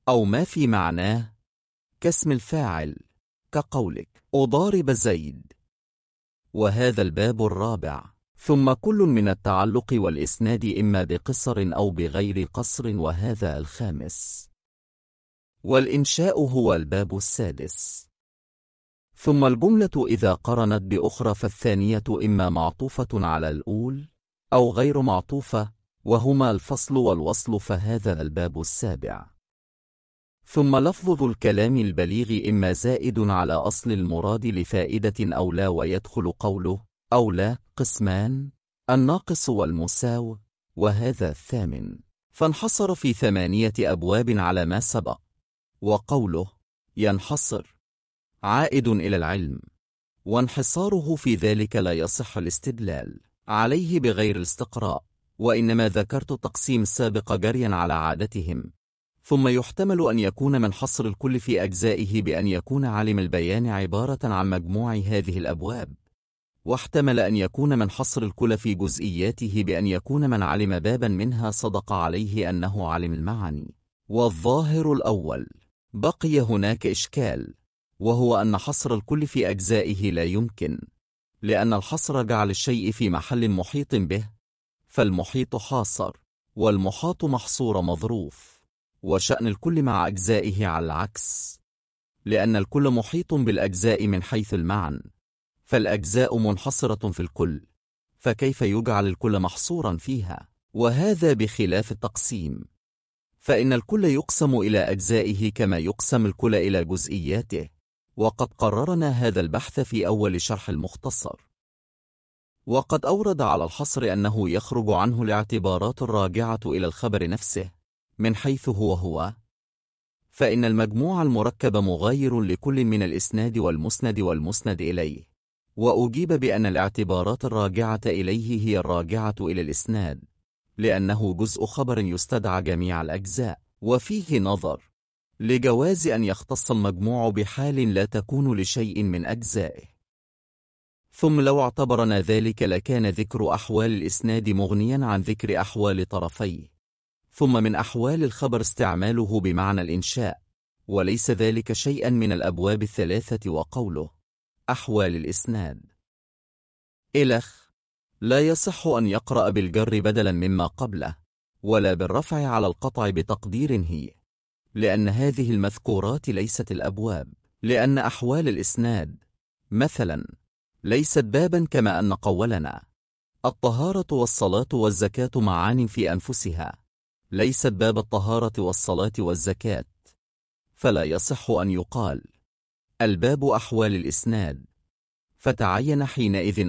أو ما في معناه كاسم الفاعل، كقولك أضارب زيد. وهذا الباب الرابع. ثم كل من التعلق والإسناد إما بقصر أو بغير قصر، وهذا الخامس. والإنشاء هو الباب السادس. ثم الجملة إذا قرنت بأخرى فالثانية إما معطوفة على الأول أو غير معطوفة، وهما الفصل والوصل، فهذا الباب السابع. ثم لفظ الكلام البليغ إما زائد على أصل المراد لفائدة أو لا، ويدخل قوله أو لا قسمان: الناقص والمساو، وهذا الثامن. فانحصر في 8 أبواب على ما سبق. وقوله ينحصر عائد إلى العلم، وانحصاره في ذلك لا يصح الاستدلال عليه بغير الاستقراء، وإنما ذكرت التقسيم السابق جريا على عادتهم. ثم يحتمل أن يكون من حصر الكل في أجزائه بأن يكون عالم البيان عبارة عن مجموع هذه الأبواب، واحتمل أن يكون من حصر الكل في جزئياته بأن يكون من علم بابا منها صدق عليه أنه علم المعاني. والظاهر الأول. بقي هناك إشكال، وهو أن حصر الكل في أجزائه لا يمكن، لأن الحصر جعل الشيء في محل محيط به، فالمحيط حاصر والمحاط محصور مظروف. وشأن الكل مع أجزائه على العكس، لأن الكل محيط بالأجزاء من حيث المعنى، فالأجزاء منحصرة في الكل، فكيف يجعل الكل محصورا فيها؟ وهذا بخلاف التقسيم، فإن الكل يقسم إلى أجزائه كما يقسم الكل إلى جزئياته، وقد قررنا هذا البحث في أول شرح المختصر. وقد أورد على الحصر أنه يخرج عنه الاعتبارات الراجعة إلى الخبر نفسه من حيث هو، فإن المجموع المركب مغاير لكل من الإسناد والمسند والمسند إليه. وأجيب بأن الاعتبارات الراجعة إليه هي الراجعة إلى الإسناد، لأنه جزء خبر يستدعى جميع الأجزاء، وفيه نظر لجواز أن يختص المجموع بحال لا تكون لشيء من أجزائه. ثم لو اعتبرنا ذلك لكان ذكر أحوال الإسناد مغنيا عن ذكر أحوال طرفيه. ثم من أحوال الخبر استعماله بمعنى الإنشاء، وليس ذلك شيئا من الأبواب الثلاثة. وقوله أحوال الإسناد إلخ لا يصح أن يقرأ بالجر بدلا مما قبله، ولا بالرفع على القطع بتقدير هي، لأن هذه المذكورات ليست الأبواب، لأن أحوال الإسناد مثلا ليست بابا، كما أن قولنا الطهارة والصلاة والزكاة معان في أنفسها ليست باب الطهارة والصلاة والزكاة، فلا يصح أن يقال الباب أحوال الإسناد، فتعين حينئذ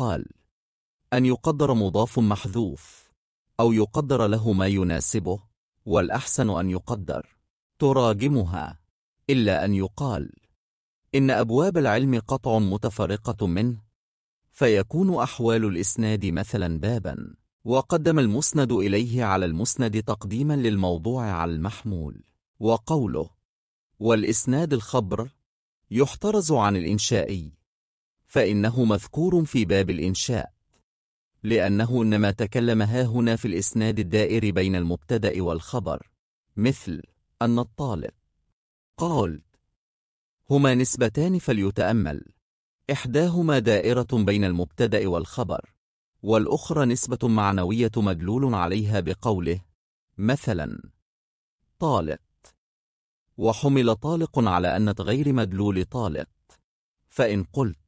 أن يقدر مضاف محذوف، أو يقدر له ما يناسبه، والأحسن أن يقدر تراجمها، إلا أن يقال إن أبواب العلم قطع متفرقة منه، فيكون أحوال الإسناد مثلا بابا، وقدم المسند إليه على المسند تقديما للموضوع على المحمول. وقوله والإسناد الخبر يحترز عن الإنشائي، فإنه مذكور في باب الإنشاء، لأنه إنما تكلم هاهنا في الإسناد الدائر بين المبتدأ والخبر، مثل أن الطالب قال هما نسبتان فليتأمل، إحداهما دائرة بين المبتدأ والخبر، والأخرى نسبة معنوية مدلول عليها بقوله مثلا طالق، وحمل طالق على أن غير مدلول طالق. فإن قلت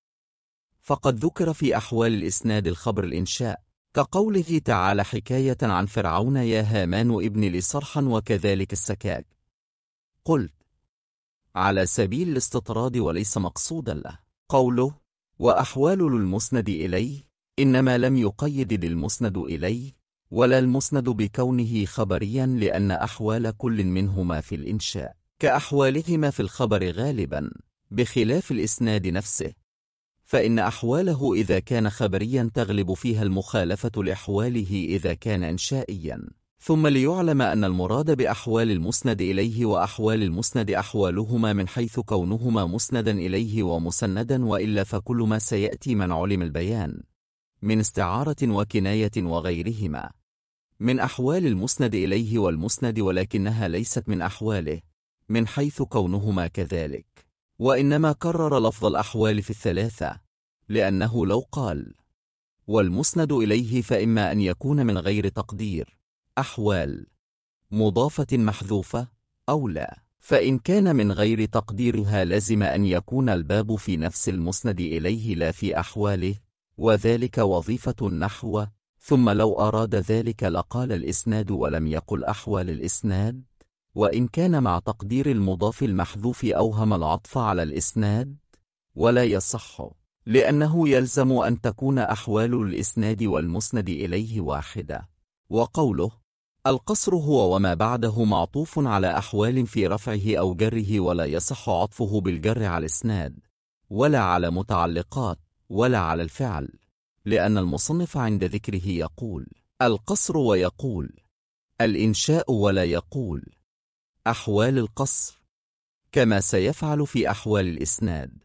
فقد ذكر في أحوال الإسناد الخبر الإنشاء، كقوله تعالى حكاية عن فرعون يا هامان ابن لي صرحا وكذلك السكاك، قلت على سبيل الاستطراد وليس مقصودا له. قوله وأحوال المسند إليه إنما لم يقيد للمسند إليه ولا المسند بكونه خبريا، لأن أحوال كل منهما في الإنشاء كأحوالهما في الخبر غالبا، بخلاف الإسناد نفسه، فإن أحواله إذا كان خبريا تغلب فيها المخالفة لأحواله إذا كان إنشائيا. ثم ليعلم أن المراد بأحوال المسند إليه وأحوال المسند أحوالهما من حيث كونهما مسندا إليه ومسندا، وإلا فكل ما سيأتي من علم البيان من استعارة وكناية وغيرهما من أحوال المسند إليه والمسند، ولكنها ليست من أحواله من حيث كونهما كذلك، وإنما كرر لفظ الأحوال في الثلاثة، لأنه لو قال والمسند إليه فإما أن يكون من غير تقدير أحوال مضافة محذوفة أو لا، فإن كان من غير تقديرها لزم أن يكون الباب في نفس المسند إليه لا في أحواله، وذلك وظيفة النحو. ثم لو أراد ذلك لقال الإسناد ولم يقل أحوال الإسناد، وإن كان مع تقدير المضاف المحذوف أوهم العطف على الإسناد، ولا يصح، لأنه يلزم أن تكون أحوال الإسناد والمسند إليه واحدة. وقوله القصر هو وما بعده معطوف على أحوال في رفعه أو جره، ولا يصح عطفه بالجر على الإسناد ولا على متعلقات ولا على الفعل، لأن المصنف عند ذكره يقول القصر ويقول الإنشاء، ولا يقول أحوال القصر كما سيفعل في أحوال الإسناد.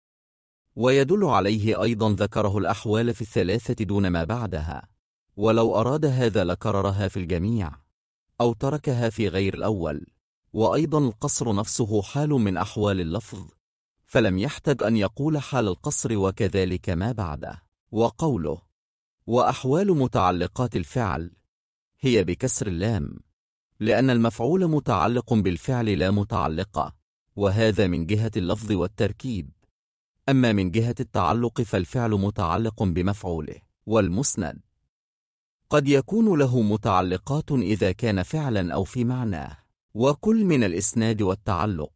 ويدل عليه أيضا ذكره الأحوال في الثلاثة دون ما بعدها، ولو أراد هذا لكررها في الجميع أو تركها في غير الأول. وأيضا القصر نفسه حال من أحوال اللفظ، فلم يحتج أن يقول حال القصر وكذلك ما بعده. وقوله وأحوال متعلقات الفعل هي بكسر اللام، لأن المفعول متعلق بالفعل لا متعلقة، وهذا من جهة اللفظ والتركيب. أما من جهة التعلق فالفعل متعلق بمفعوله. والمسند قد يكون له متعلقات إذا كان فعلا أو في معناه، وكل من الإسناد والتعلق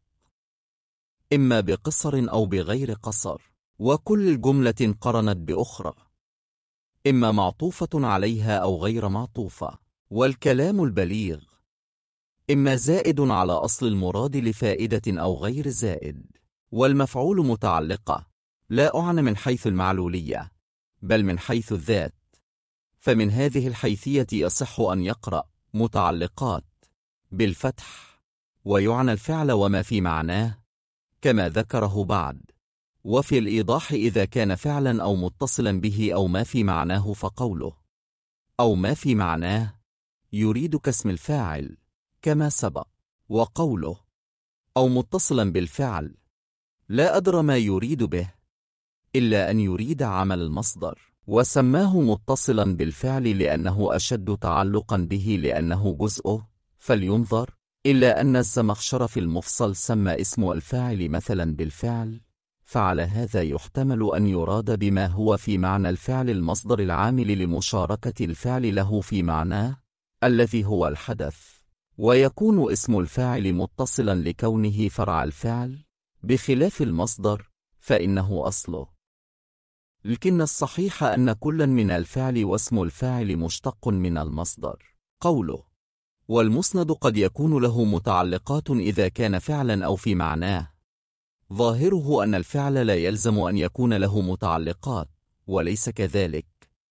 إما بقصر أو بغير قصر، وكل جملة قرنت بأخرى إما معطوفة عليها أو غير معطوفة. والكلام البليغ إما زائد على أصل المراد لفائدة أو غير زائد. والمفعول متعلقة لا أعنى من حيث المعلولية بل من حيث الذات، فمن هذه الحيثية يصح أن يقرأ متعلقات بالفتح، ويعنى الفعل وما في معناه كما ذكره بعد. وفي الإيضاح إذا كان فعلا أو متصلا به أو ما في معناه، فقوله أو ما في معناه يريد كاسم الفاعل كما سبق. وقوله أو متصلا بالفعل لا أدرى ما يريد به إلا أن يريد عمل المصدر، وسماه متصلا بالفعل لأنه أشد تعلقا به لأنه جزءه. فلينظر إلا أن الزمخشر في المفصل سمى اسم الفاعل مثلا بالفعل، فعلى هذا يحتمل أن يراد بما هو في معنى الفعل المصدر العامل لمشاركة الفعل له في معناه الذي هو الحدث، ويكون اسم الفاعل متصلا لكونه فرع الفعل، بخلاف المصدر فإنه أصله. لكن الصحيح أن كلا من الفعل واسم الفاعل مشتق من المصدر. قوله والمسند قد يكون له متعلقات إذا كان فعلا أو في معناه، ظاهره أن الفعل لا يلزم أن يكون له متعلقات، وليس كذلك،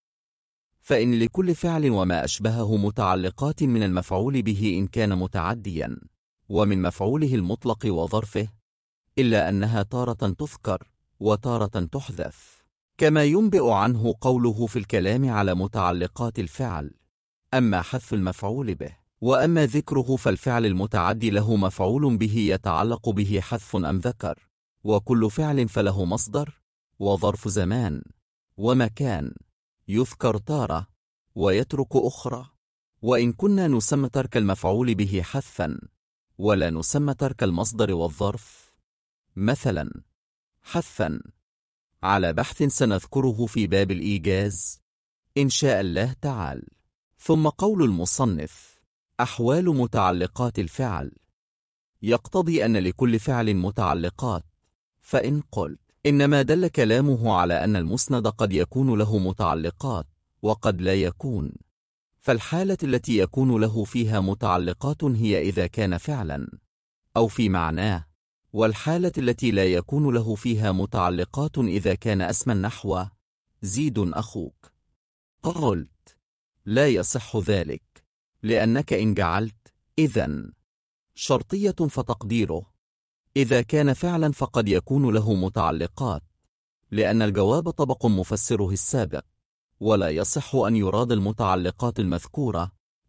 فإن لكل فعل وما أشبهه متعلقات من المفعول به إن كان متعديا، ومن مفعوله المطلق وظرفه، إلا أنها تارة تذكر وتارة تحذف، كما ينبئ عنه قوله في الكلام على متعلقات الفعل: أما حذف المفعول به وأما ذكره فالفعل المتعدي له مفعول به يتعلق به حذف أم ذكر، وكل فعل فله مصدر وظرف زمان ومكان، يذكر تارة ويترك أخرى. وإن كنا نسمى ترك المفعول به حذفا ولا نسمى ترك المصدر والظرف، مثلا حذفا على بحث سنذكره في باب الإيجاز إن شاء الله تعالى. ثم قول المصنف أحوال متعلقات الفعل يقتضي أن لكل فعل متعلقات، فإن قلت إنما دل كلامه على أن المسند قد يكون له متعلقات وقد لا يكون، فالحالة التي يكون له فيها متعلقات هي إذا كان فعلا أو في معناه، والحالة التي لا يكون له فيها متعلقات إذا كان اسما نحو زيد أخوك. قلت لا يصح ذلك، لأنك إن جعلت إذن شرطية فتقديره إذا كان فعلا فقد يكون له متعلقات، لأن الجواب طبق مفسره السابق، ولا يصح أن يراد المتعلقات المذكورة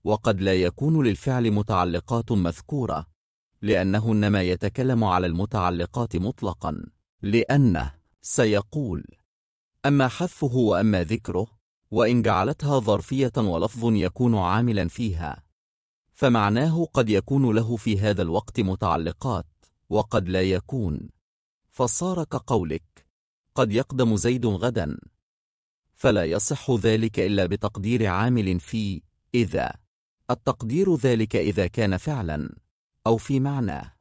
وقد لا يكون للفعل متعلقات مذكورة، لأنه إنما يتكلم على المتعلقات مطلقا، لأنه سيقول: أما حذفه وأما ذكره، وإن جعلتها ظرفية ولفظ يكون عاملا فيها، فمعناه قد يكون له في هذا الوقت متعلقات وقد لا يكون، فصار كقولك: قد يقدم زيد غدا، فلا يصح ذلك إلا بتقدير عامل في إذا، التقدير ذلك إذا كان فعلا أو في معناه.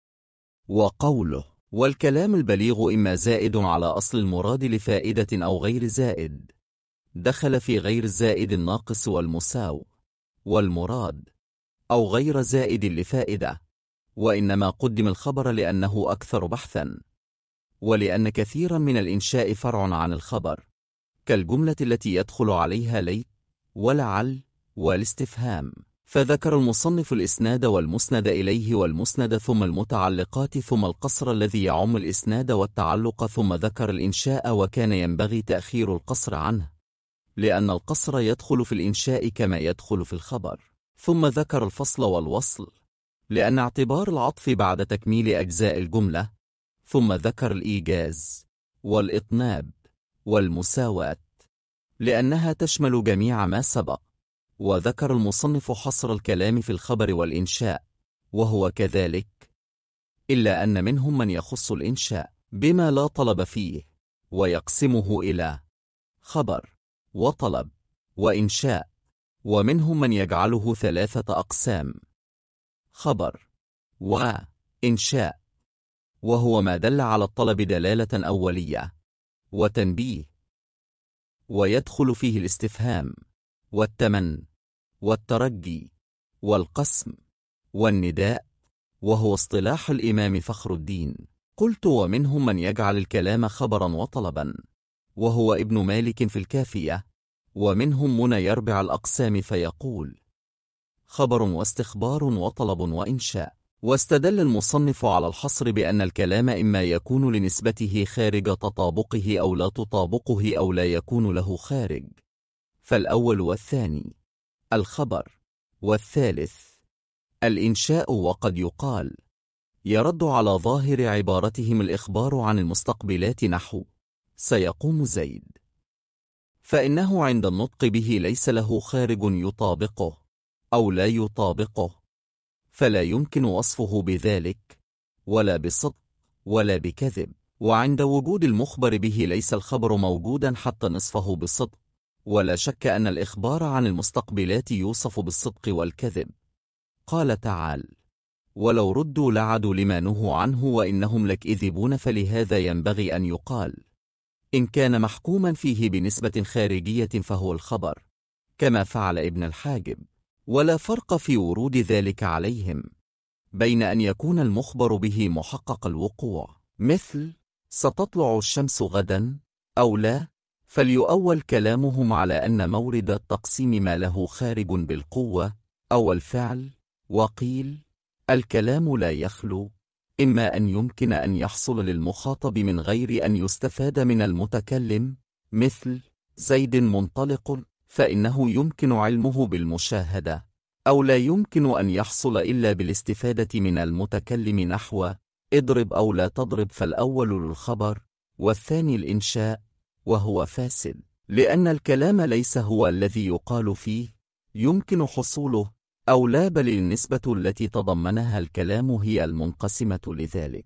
وقوله: والكلام البليغ إما زائد على أصل المراد لفائدة أو غير زائد، دخل في غير الزائد الناقص والمساو، والمراد أو غير زائد لفائدة، وإنما قدم الخبر لأنه أكثر بحثا، ولأن كثيرا من الإنشاء فرع عن الخبر، كالجملة التي يدخل عليها ليت ولعل والاستفهام. فذكر المصنف الإسناد والمسند إليه والمسند ثم المتعلقات ثم القصر الذي يعم الإسناد والتعلق ثم ذكر الإنشاء، وكان ينبغي تأخير القصر عنه، لأن القصر يدخل في الإنشاء كما يدخل في الخبر. ثم ذكر الفصل والوصل، لأن اعتبار العطف بعد تكميل أجزاء الجملة. ثم ذكر الإيجاز والإطناب والمساواة، لأنها تشمل جميع ما سبق. وذكر المصنف حصر الكلام في الخبر والإنشاء، وهو كذلك، إلا أن منهم من يخص الإنشاء بما لا طلب فيه، ويقسمه إلى خبر وطلب وإنشاء، ومنهم من يجعله 3 أقسام: خبر وإنشاء، وهو ما دل على الطلب دلالة أولية وتنبيه، ويدخل فيه الاستفهام والتمن والترجي والقسم والنداء، وهو اصطلاح الإمام فخر الدين. قلت: ومنهم من يجعل الكلام خبرا وطلبا، وهو ابن مالك في الكافية. ومنهم من يربع الأقسام فيقول: خبر واستخبار وطلب وإنشاء. واستدل المصنف على الحصر بأن الكلام إما يكون لنسبته خارج تطابقه أو لا تطابقه أو لا يكون له خارج، فالأول والثاني الخبر، والثالث الإنشاء. وقد يقال يرد على ظاهر عبارتهم الإخبار عن المستقبلات نحو سيقوم زيد، فإنه عند النطق به ليس له خارج يطابقه أو لا يطابقه، فلا يمكن وصفه بذلك ولا بصدق ولا بكذب. وعند وجود المخبر به ليس الخبر موجودا حتى نصفه بالصدق، ولا شك أن الإخبار عن المستقبلات يوصف بالصدق والكذب. قال تعالى: ولو ردوا لعدوا لما نهوا عنه وإنهم لكاذبون. فلهذا ينبغي أن يقال إن كان محكوما فيه بنسبة خارجية فهو الخبر، كما فعل ابن الحاجب. ولا فرق في ورود ذلك عليهم بين أن يكون المخبر به محقق الوقوع مثل ستطلع الشمس غدا أو لا، فليؤول كلامهم على أن مورد التقسيم ما له خارج بالقوة أو الفعل. وقيل الكلام لا يخلو إما أن يمكن أن يحصل للمخاطب من غير أن يستفاد من المتكلم، مثل زيد منطلق، فإنه يمكن علمه بالمشاهدة، أو لا يمكن أن يحصل إلا بالاستفادة من المتكلم نحو اضرب أو لا تضرب، فالأول للخبر والثاني الإنشاء، وهو فاسد، لأن الكلام ليس هو الذي يقال فيه يمكن حصوله أو لا، بل النسبة التي تضمنها الكلام هي المنقسمة لذلك.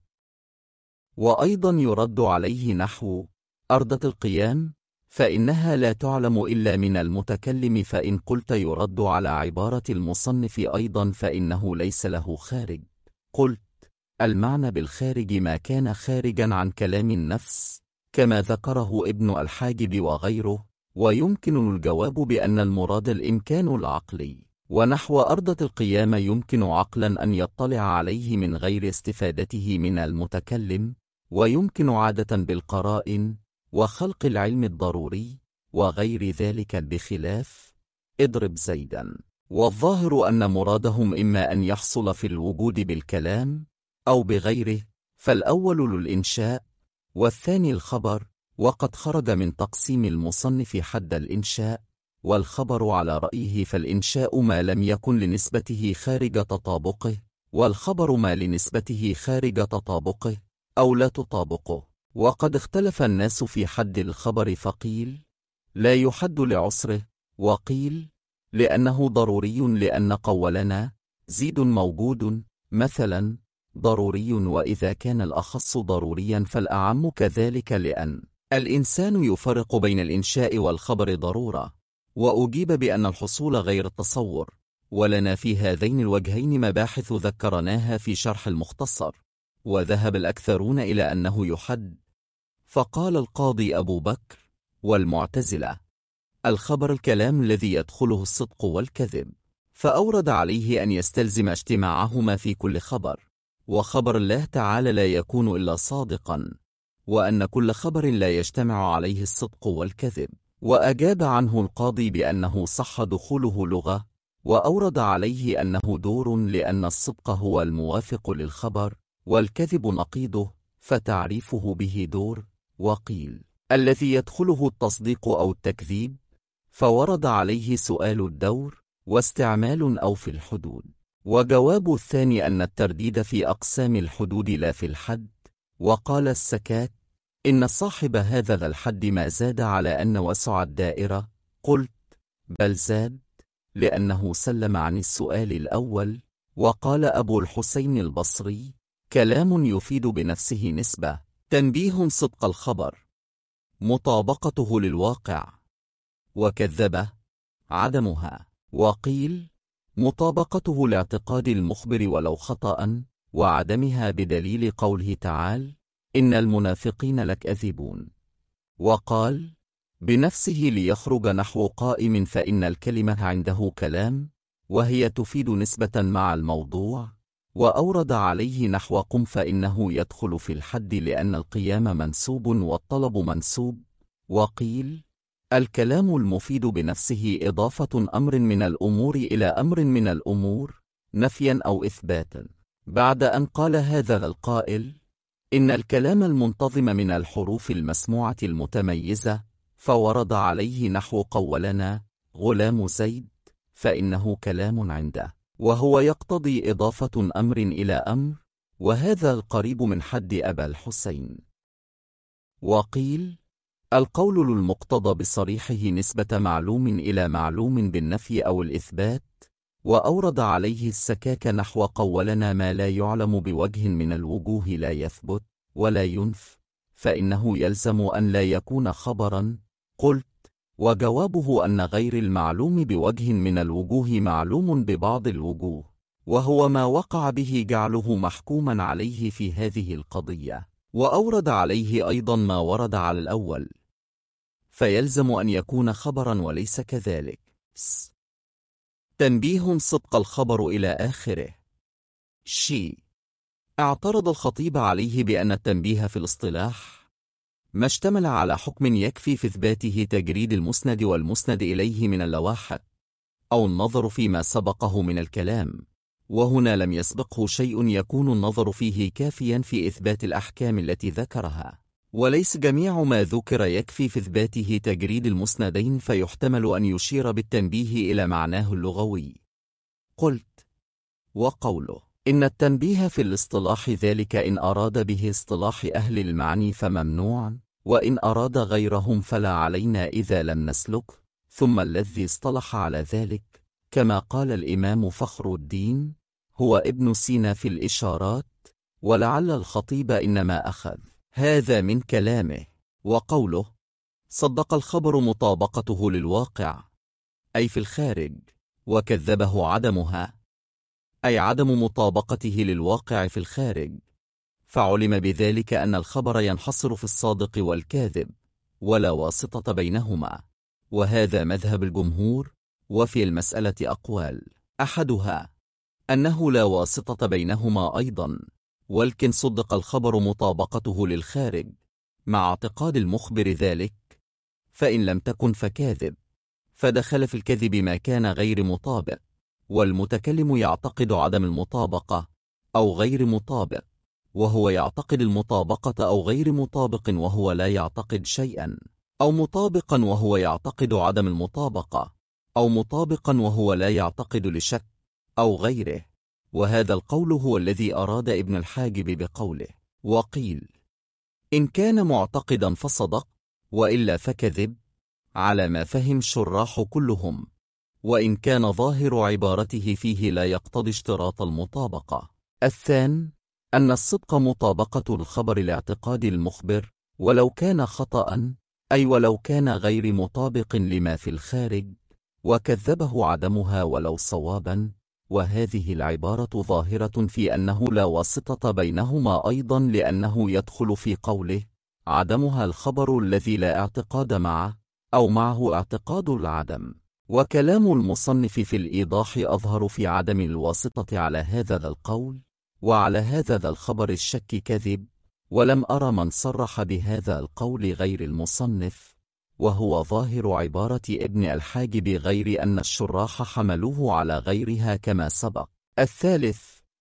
وأيضا يرد عليه نحو أرضة القيام، فإنها لا تعلم إلا من المتكلم. فإن قلت يرد على عبارة المصنف أيضا فإنه ليس له خارج، قلت المعنى بالخارج ما كان خارجا عن كلام النفس كما ذكره ابن الحاجب وغيره. ويمكن الجواب بأن المراد الإمكان العقلي، ونحو أرضة القيام يمكن عقلا أن يطلع عليه من غير استفادته من المتكلم، ويمكن عادة بالقرائن وخلق العلم الضروري وغير ذلك بخلاف اضرب زيدا. والظاهر أن مرادهم إما أن يحصل في الوجود بالكلام أو بغيره، فالأول للإنشاء والثاني الخبر. وقد خرج من تقسيم المصنف حد الإنشاء والخبر على رأيه فالإنشاء ما لم يكن لنسبته خارج تطابقه، والخبر ما لنسبته خارج تطابقه أو لا تطابقه. وقد اختلف الناس في حد الخبر، فقيل لا يحد لعسره، وقيل لأنه ضروري لأن قولنا زيد موجود مثلا ضروري، وإذا كان الأخص ضروريا فالأعم كذلك، لأن الإنسان يفرق بين الإنشاء والخبر ضرورة. وأجيب بأن الحصول غير التصور، ولنا في هذين الوجهين مباحث ذكرناها في شرح المختصر، وذهب الأكثرون إلى أنه يحد. فقال القاضي أبو بكر والمعتزلة: الخبر الكلام الذي يدخله الصدق والكذب، فأورد عليه أن يستلزم اجتماعهما في كل خبر، وخبر الله تعالى لا يكون إلا صادقا، وأن كل خبر لا يجتمع عليه الصدق والكذب. وأجاب عنه القاضي بأنه صح دخوله لغة، وأورد عليه أنه دور، لأن الصدق هو الموافق للخبر والكذب نقيضه، فتعريفه به دور. وقيل الذي يدخله التصديق أو التكذيب، فورد عليه سؤال الدور واستعمال أو في الحدود. وجواب الثاني أن الترديد في أقسام الحدود لا في الحد. وقال السكات: إن صاحب هذا ذا الحد ما زاد على أن وسع الدائرة. قلت: بل زاد، لأنه سلم عن السؤال الأول. وقال أبو الحسين البصري: كلام يفيد بنفسه نسبة. تنبيه: صدق الخبر مطابقته للواقع، وكذبه عدمها. وقيل مطابقته لاعتقاد المخبر ولو خطأ، وعدمها بدليل قوله تعالى: إن المنافقين لكاذبون. وقال بنفسه ليخرج نحو قائم، فإن الكلمة عنده كلام، وهي تفيد نسبة مع الموضوع. وأورد عليه نحو قم، فإنه يدخل في الحد لأن القيام منسوب والطلب منسوب. وقيل الكلام المفيد بنفسه إضافة أمر من الأمور إلى أمر من الأمور، نفيا أو إثباتا. بعد أن قال هذا القائل: إن الكلام المنتظم من الحروف المسموعة المتميزة، فورد عليه نحو قولنا غلام زيد، فإنه كلام عنده، وهو يقتضي إضافة أمر إلى أمر، وهذا القريب من حد أبا الحسين. وقيل القول للمقتضى بصريحه نسبة معلوم إلى معلوم بالنفي أو الإثبات. وأورد عليه السكاك نحو قولنا ما لا يعلم بوجه من الوجوه لا يثبت ولا ينف، فإنه يلزم أن لا يكون خبرا. قلت: وجوابه أن غير المعلوم بوجه من الوجوه معلوم ببعض الوجوه، وهو ما وقع به جعله محكوما عليه في هذه القضية. وأورد عليه أيضا ما ورد على الأول، فيلزم أن يكون خبرا وليس كذلك. تنبيه: صدق الخبر إلى آخره. اعترض الخطيب عليه بأن التنبيه في الاصطلاح ما اشتمل على حكم يكفي في إثباته تجريد المسند والمسند إليه من اللواحق، أو النظر فيما سبقه من الكلام، وهنا لم يسبقه شيء يكون النظر فيه كافيا في إثبات الأحكام التي ذكرها، وليس جميع ما ذكر يكفي في إثباته تجريد المسندين، فيحتمل أن يشير بالتنبيه إلى معناه اللغوي. قلت: وقوله إن التنبيه في الاصطلاح ذلك إن أراد به اصطلاح أهل المعني فممنوع، وإن أراد غيرهم فلا علينا إذا لم نسلك. ثم الذي اصطلح على ذلك، كما قال الإمام فخر الدين هو ابن سينا في الإشارات، ولعل الخطيب إنما أخذ هذا من كلامه. وقوله صدق الخبر مطابقته للواقع، أي في الخارج، وكذبه عدمها، أي عدم مطابقته للواقع في الخارج. فعلم بذلك أن الخبر ينحصر في الصادق والكاذب، ولا واسطة بينهما، وهذا مذهب الجمهور. وفي المسألة أقوال، أحدها أنه لا واسطة بينهما أيضا، ولكن صدق الخبر مطابقته للخارج مع اعتقاد المخبر ذلك، فإن لم تكن فكاذب، فدخل في الكذب ما كان غير مطابق، والمتكلم يعتقد عدم المطابقة أو غير مطابق، وهو يعتقد المطابقة أو غير مطابق وهو لا يعتقد شيئا. أو مطابقا وهو يعتقد عدم المطابقة، أو مطابقا وهو لا يعتقد لشك أو غيره. وهذا القول هو الذي أراد ابن الحاجب بقوله. وقيل إن كان معتقدا فصدق، وإلا فكذب، على ما فهم الشراح كلهم. وإن كان ظاهر عبارته فيه لا يقتضي اشتراط المطابقة. الثاني أن الصدق مطابقة الخبر لاعتقاد المخبر، ولو كان خطأ، أي ولو كان غير مطابق لما في الخارج، وكذبه عدمها ولو صوابا. وهذه العبارة ظاهرة في أنه لا واسطة بينهما أيضا، لأنه يدخل في قوله عدمها الخبر الذي لا اعتقاد معه، أو معه اعتقاد العدم. وكلام المصنف في الإيضاح أظهر في عدم الواسطة على هذا القول، وعلى هذا الخبر الشك كذب. ولم أرى من صرح بهذا القول غير المصنف، وهو ظاهر عبارة ابن الحاجب، غير أن الشراح حملوه على غيرها كما سبق. الثالث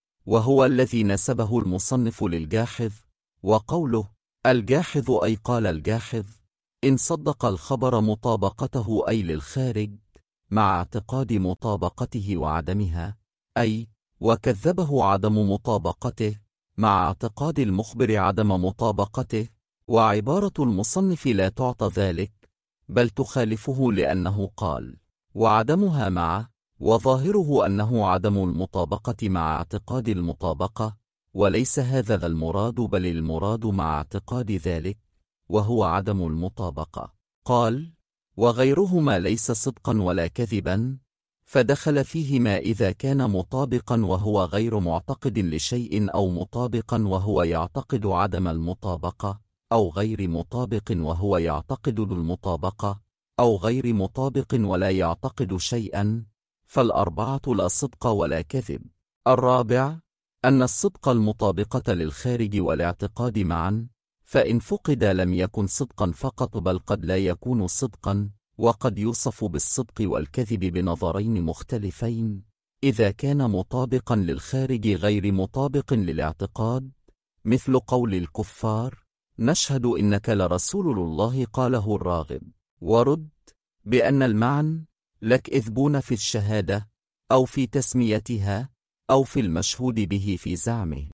وهو الذي نسبه المصنف للجاحظ، وقوله الجاحظ أي قال الجاحظ إن صدق الخبر مطابقته أي للخارج مع اعتقاد مطابقته وعدمها، أي وكذبه عدم مطابقته مع اعتقاد المخبر عدم مطابقته. وعبارة المصنف لا تعطى ذلك، بل تخالفه، لأنه قال وعدمها مع، وظاهره أنه عدم المطابقة مع اعتقاد المطابقة، وليس هذا المراد، بل المراد مع اعتقاد ذلك وهو عدم المطابقة. قال وغيرهما ليس صدقا ولا كذبا، فدخل فيه ما إذا كان مطابقا وهو غير معتقد لشيء، أو مطابقا وهو يعتقد عدم المطابقة، أو غير مطابق وهو يعتقد المطابقة، أو غير مطابق ولا يعتقد شيئا. فالأربعة لا صدق ولا كذب. الرابع أن الصدق المطابقة للخارج والاعتقاد معا، فإن فقد لم يكن صدقا فقط، بل قد لا يكون صدقا، وقد يوصف بالصدق والكذب بنظرين مختلفين. إذا كان مطابقا للخارج غير مطابق للاعتقاد، مثل قول الكفار نشهد إنك لرسول الله قاله الراغب، ورد بأن المعن لكذبون في الشهادة، أو في تسميتها، أو في المشهود به في زعمهم.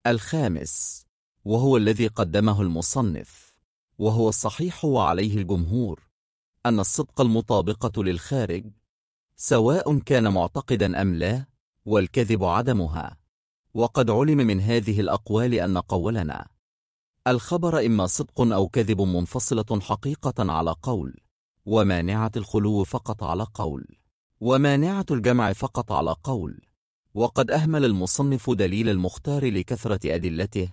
الخامس وهو الذي قدمه المصنف، وهو الصحيح وعليه الجمهور، أن الصدق المطابقة للخارج سواء كان معتقدا أم لا، والكذب عدمها. وقد علم من هذه الأقوال أن قولنا الخبر إما صدق أو كذب منفصلة حقيقة على قول، ومانعة الخلو فقط على قول، ومانعة الجمع فقط على قول. وقد أهمل المصنف دليل المختار لكثرة أدلته،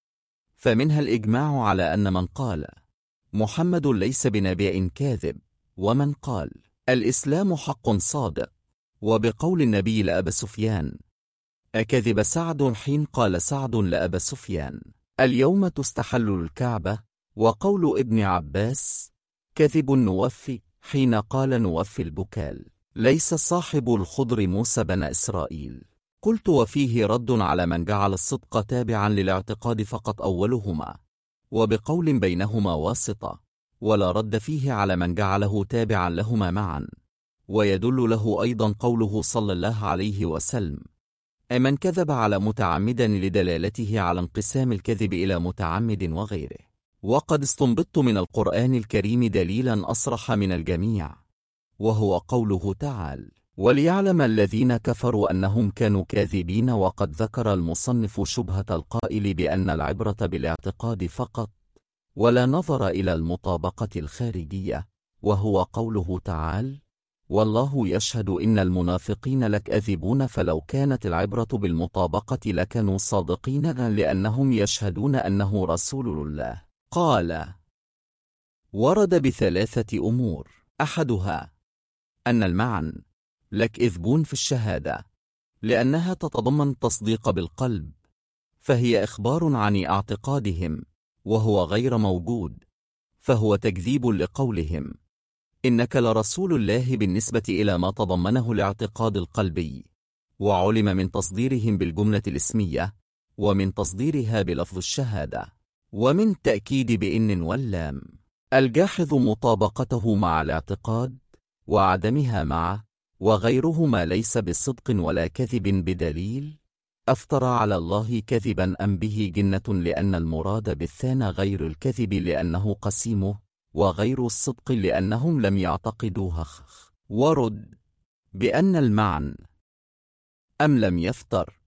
فمنها الإجماع على أن من قال محمد ليس بنبي كاذب، ومن قال الإسلام حق صادق، وبقول النبي لأبا سفيان أكذب سعد حين قال سعد لأبا سفيان اليوم تستحل الكعبة، وقول ابن عباس كذب نوفي حين قال نوفي البكال، ليس صاحب الخضر موسى بن إسرائيل. قلت وفيه رد على من جعل الصدق تابعا للاعتقاد فقط أولهما، وبقول بينهما واسطة، ولا رد فيه على من جعله تابعا لهما معا. ويدل له أيضا قوله صلى الله عليه وسلم من كذب على متعمدا، لدلالته على انقسام الكذب إلى متعمد وغيره. وقد استنبطت من القرآن الكريم دليلا أصرح من الجميع، وهو قوله تعالى وليعلم الذين كفروا أنهم كانوا كاذبين. وقد ذكر المصنف شبهة القائل بأن العبرة بالاعتقاد فقط، ولا نظر إلى المطابقة الخارجية، وهو قوله تعالى والله يشهد إن المنافقين لكاذبون. فلو كانت العبرة بالمطابقة لكانوا صادقين، لأنهم يشهدون أنه رسول الله. قال ورد بثلاثة أمور، أحدها أن المعن لكاذبون في الشهادة، لأنها تتضمن التصديق بالقلب، فهي إخبار عن اعتقادهم وهو غير موجود، فهو تكذيب لقولهم إنك لرسول الله بالنسبة إلى ما تضمنه الاعتقاد القلبي. وعلم من تصديرهم بالجملة الاسمية، ومن تصديرها بلفظ الشهادة، ومن تأكيد بإن واللام. الجاحظ مطابقته مع الاعتقاد وعدمها معه، وغيرهما ليس بصدق ولا كذب بدليل. أفترى على الله كذبا أم به جنة، لأن المراد بالثانى غير الكذب لأنه قسيمه، وغير الصدق لأنهم لم يعتقدوها. ورد بأن المعن أم لم يفتر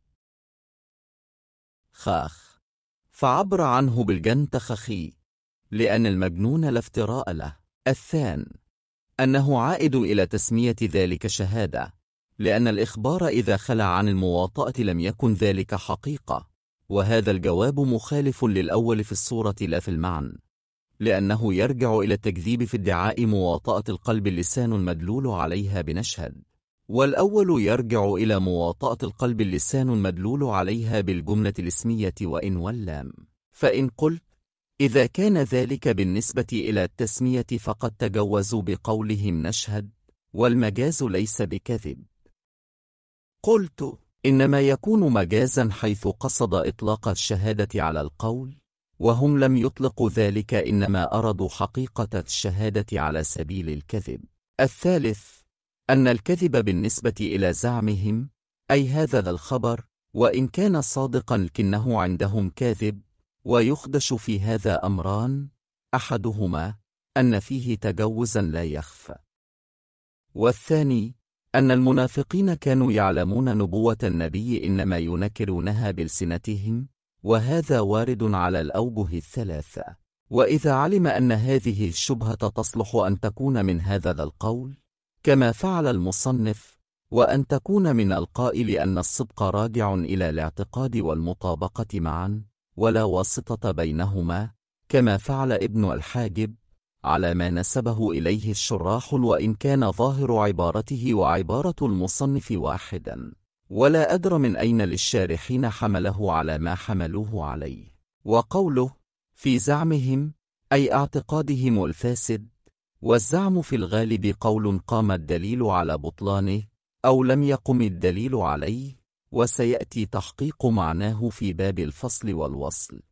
خاخ، فعبر عنه بالجنت خخي، لأن المجنون لا افتراء له. الثان أنه عائد إلى تسمية ذلك شهادة، لأن الإخبار إذا خلع عن المواطأة لم يكن ذلك حقيقة، وهذا الجواب مخالف للأول في الصورة لا في المعنى، لأنه يرجع إلى التكذيب في ادعاء مواطأة القلب اللسان المدلول عليها بنشهد، والأول يرجع إلى مواطأة القلب اللسان المدلول عليها بالجملة الاسمية وإن واللام. فإن قلت إذا كان ذلك بالنسبة إلى التسمية فقد تجوزوا بقولهم نشهد، والمجاز ليس بكذب. قلت إنما يكون مجازا حيث قصد إطلاق الشهادة على القول، وهم لم يطلقوا ذلك، إنما أرادوا حقيقة الشهادة على سبيل الكذب. الثالث أن الكذب بالنسبة إلى زعمهم، أي هذا الخبر وإن كان صادقا لكنه عندهم كاذب، ويخدش في هذا أمران: أحدهما أن فيه تجوزا لا يخفى، والثاني أن المنافقين كانوا يعلمون نبوة النبي إنما ينكرونها بلسنتهم، وهذا وارد على الأوجه الثلاثة. وإذا علم أن هذه الشبهة تصلح أن تكون من هذا القول كما فعل المصنف، وأن تكون من القائل أن الصدق راجع إلى الاعتقاد والمطابقة معا ولا واسطة بينهما، كما فعل ابن الحاجب، على ما نسبه إليه الشراح، وإن كان ظاهر عبارته وعبارة المصنف واحدا، ولا أدرى من أين للشارحين حمله على ما حملوه عليه. وقوله في زعمهم أي اعتقادهم الفاسد، والزعم في الغالب قول قام الدليل على بطلانه أو لم يقم الدليل عليه، وسيأتي تحقيق معناه في باب الفصل والوصل.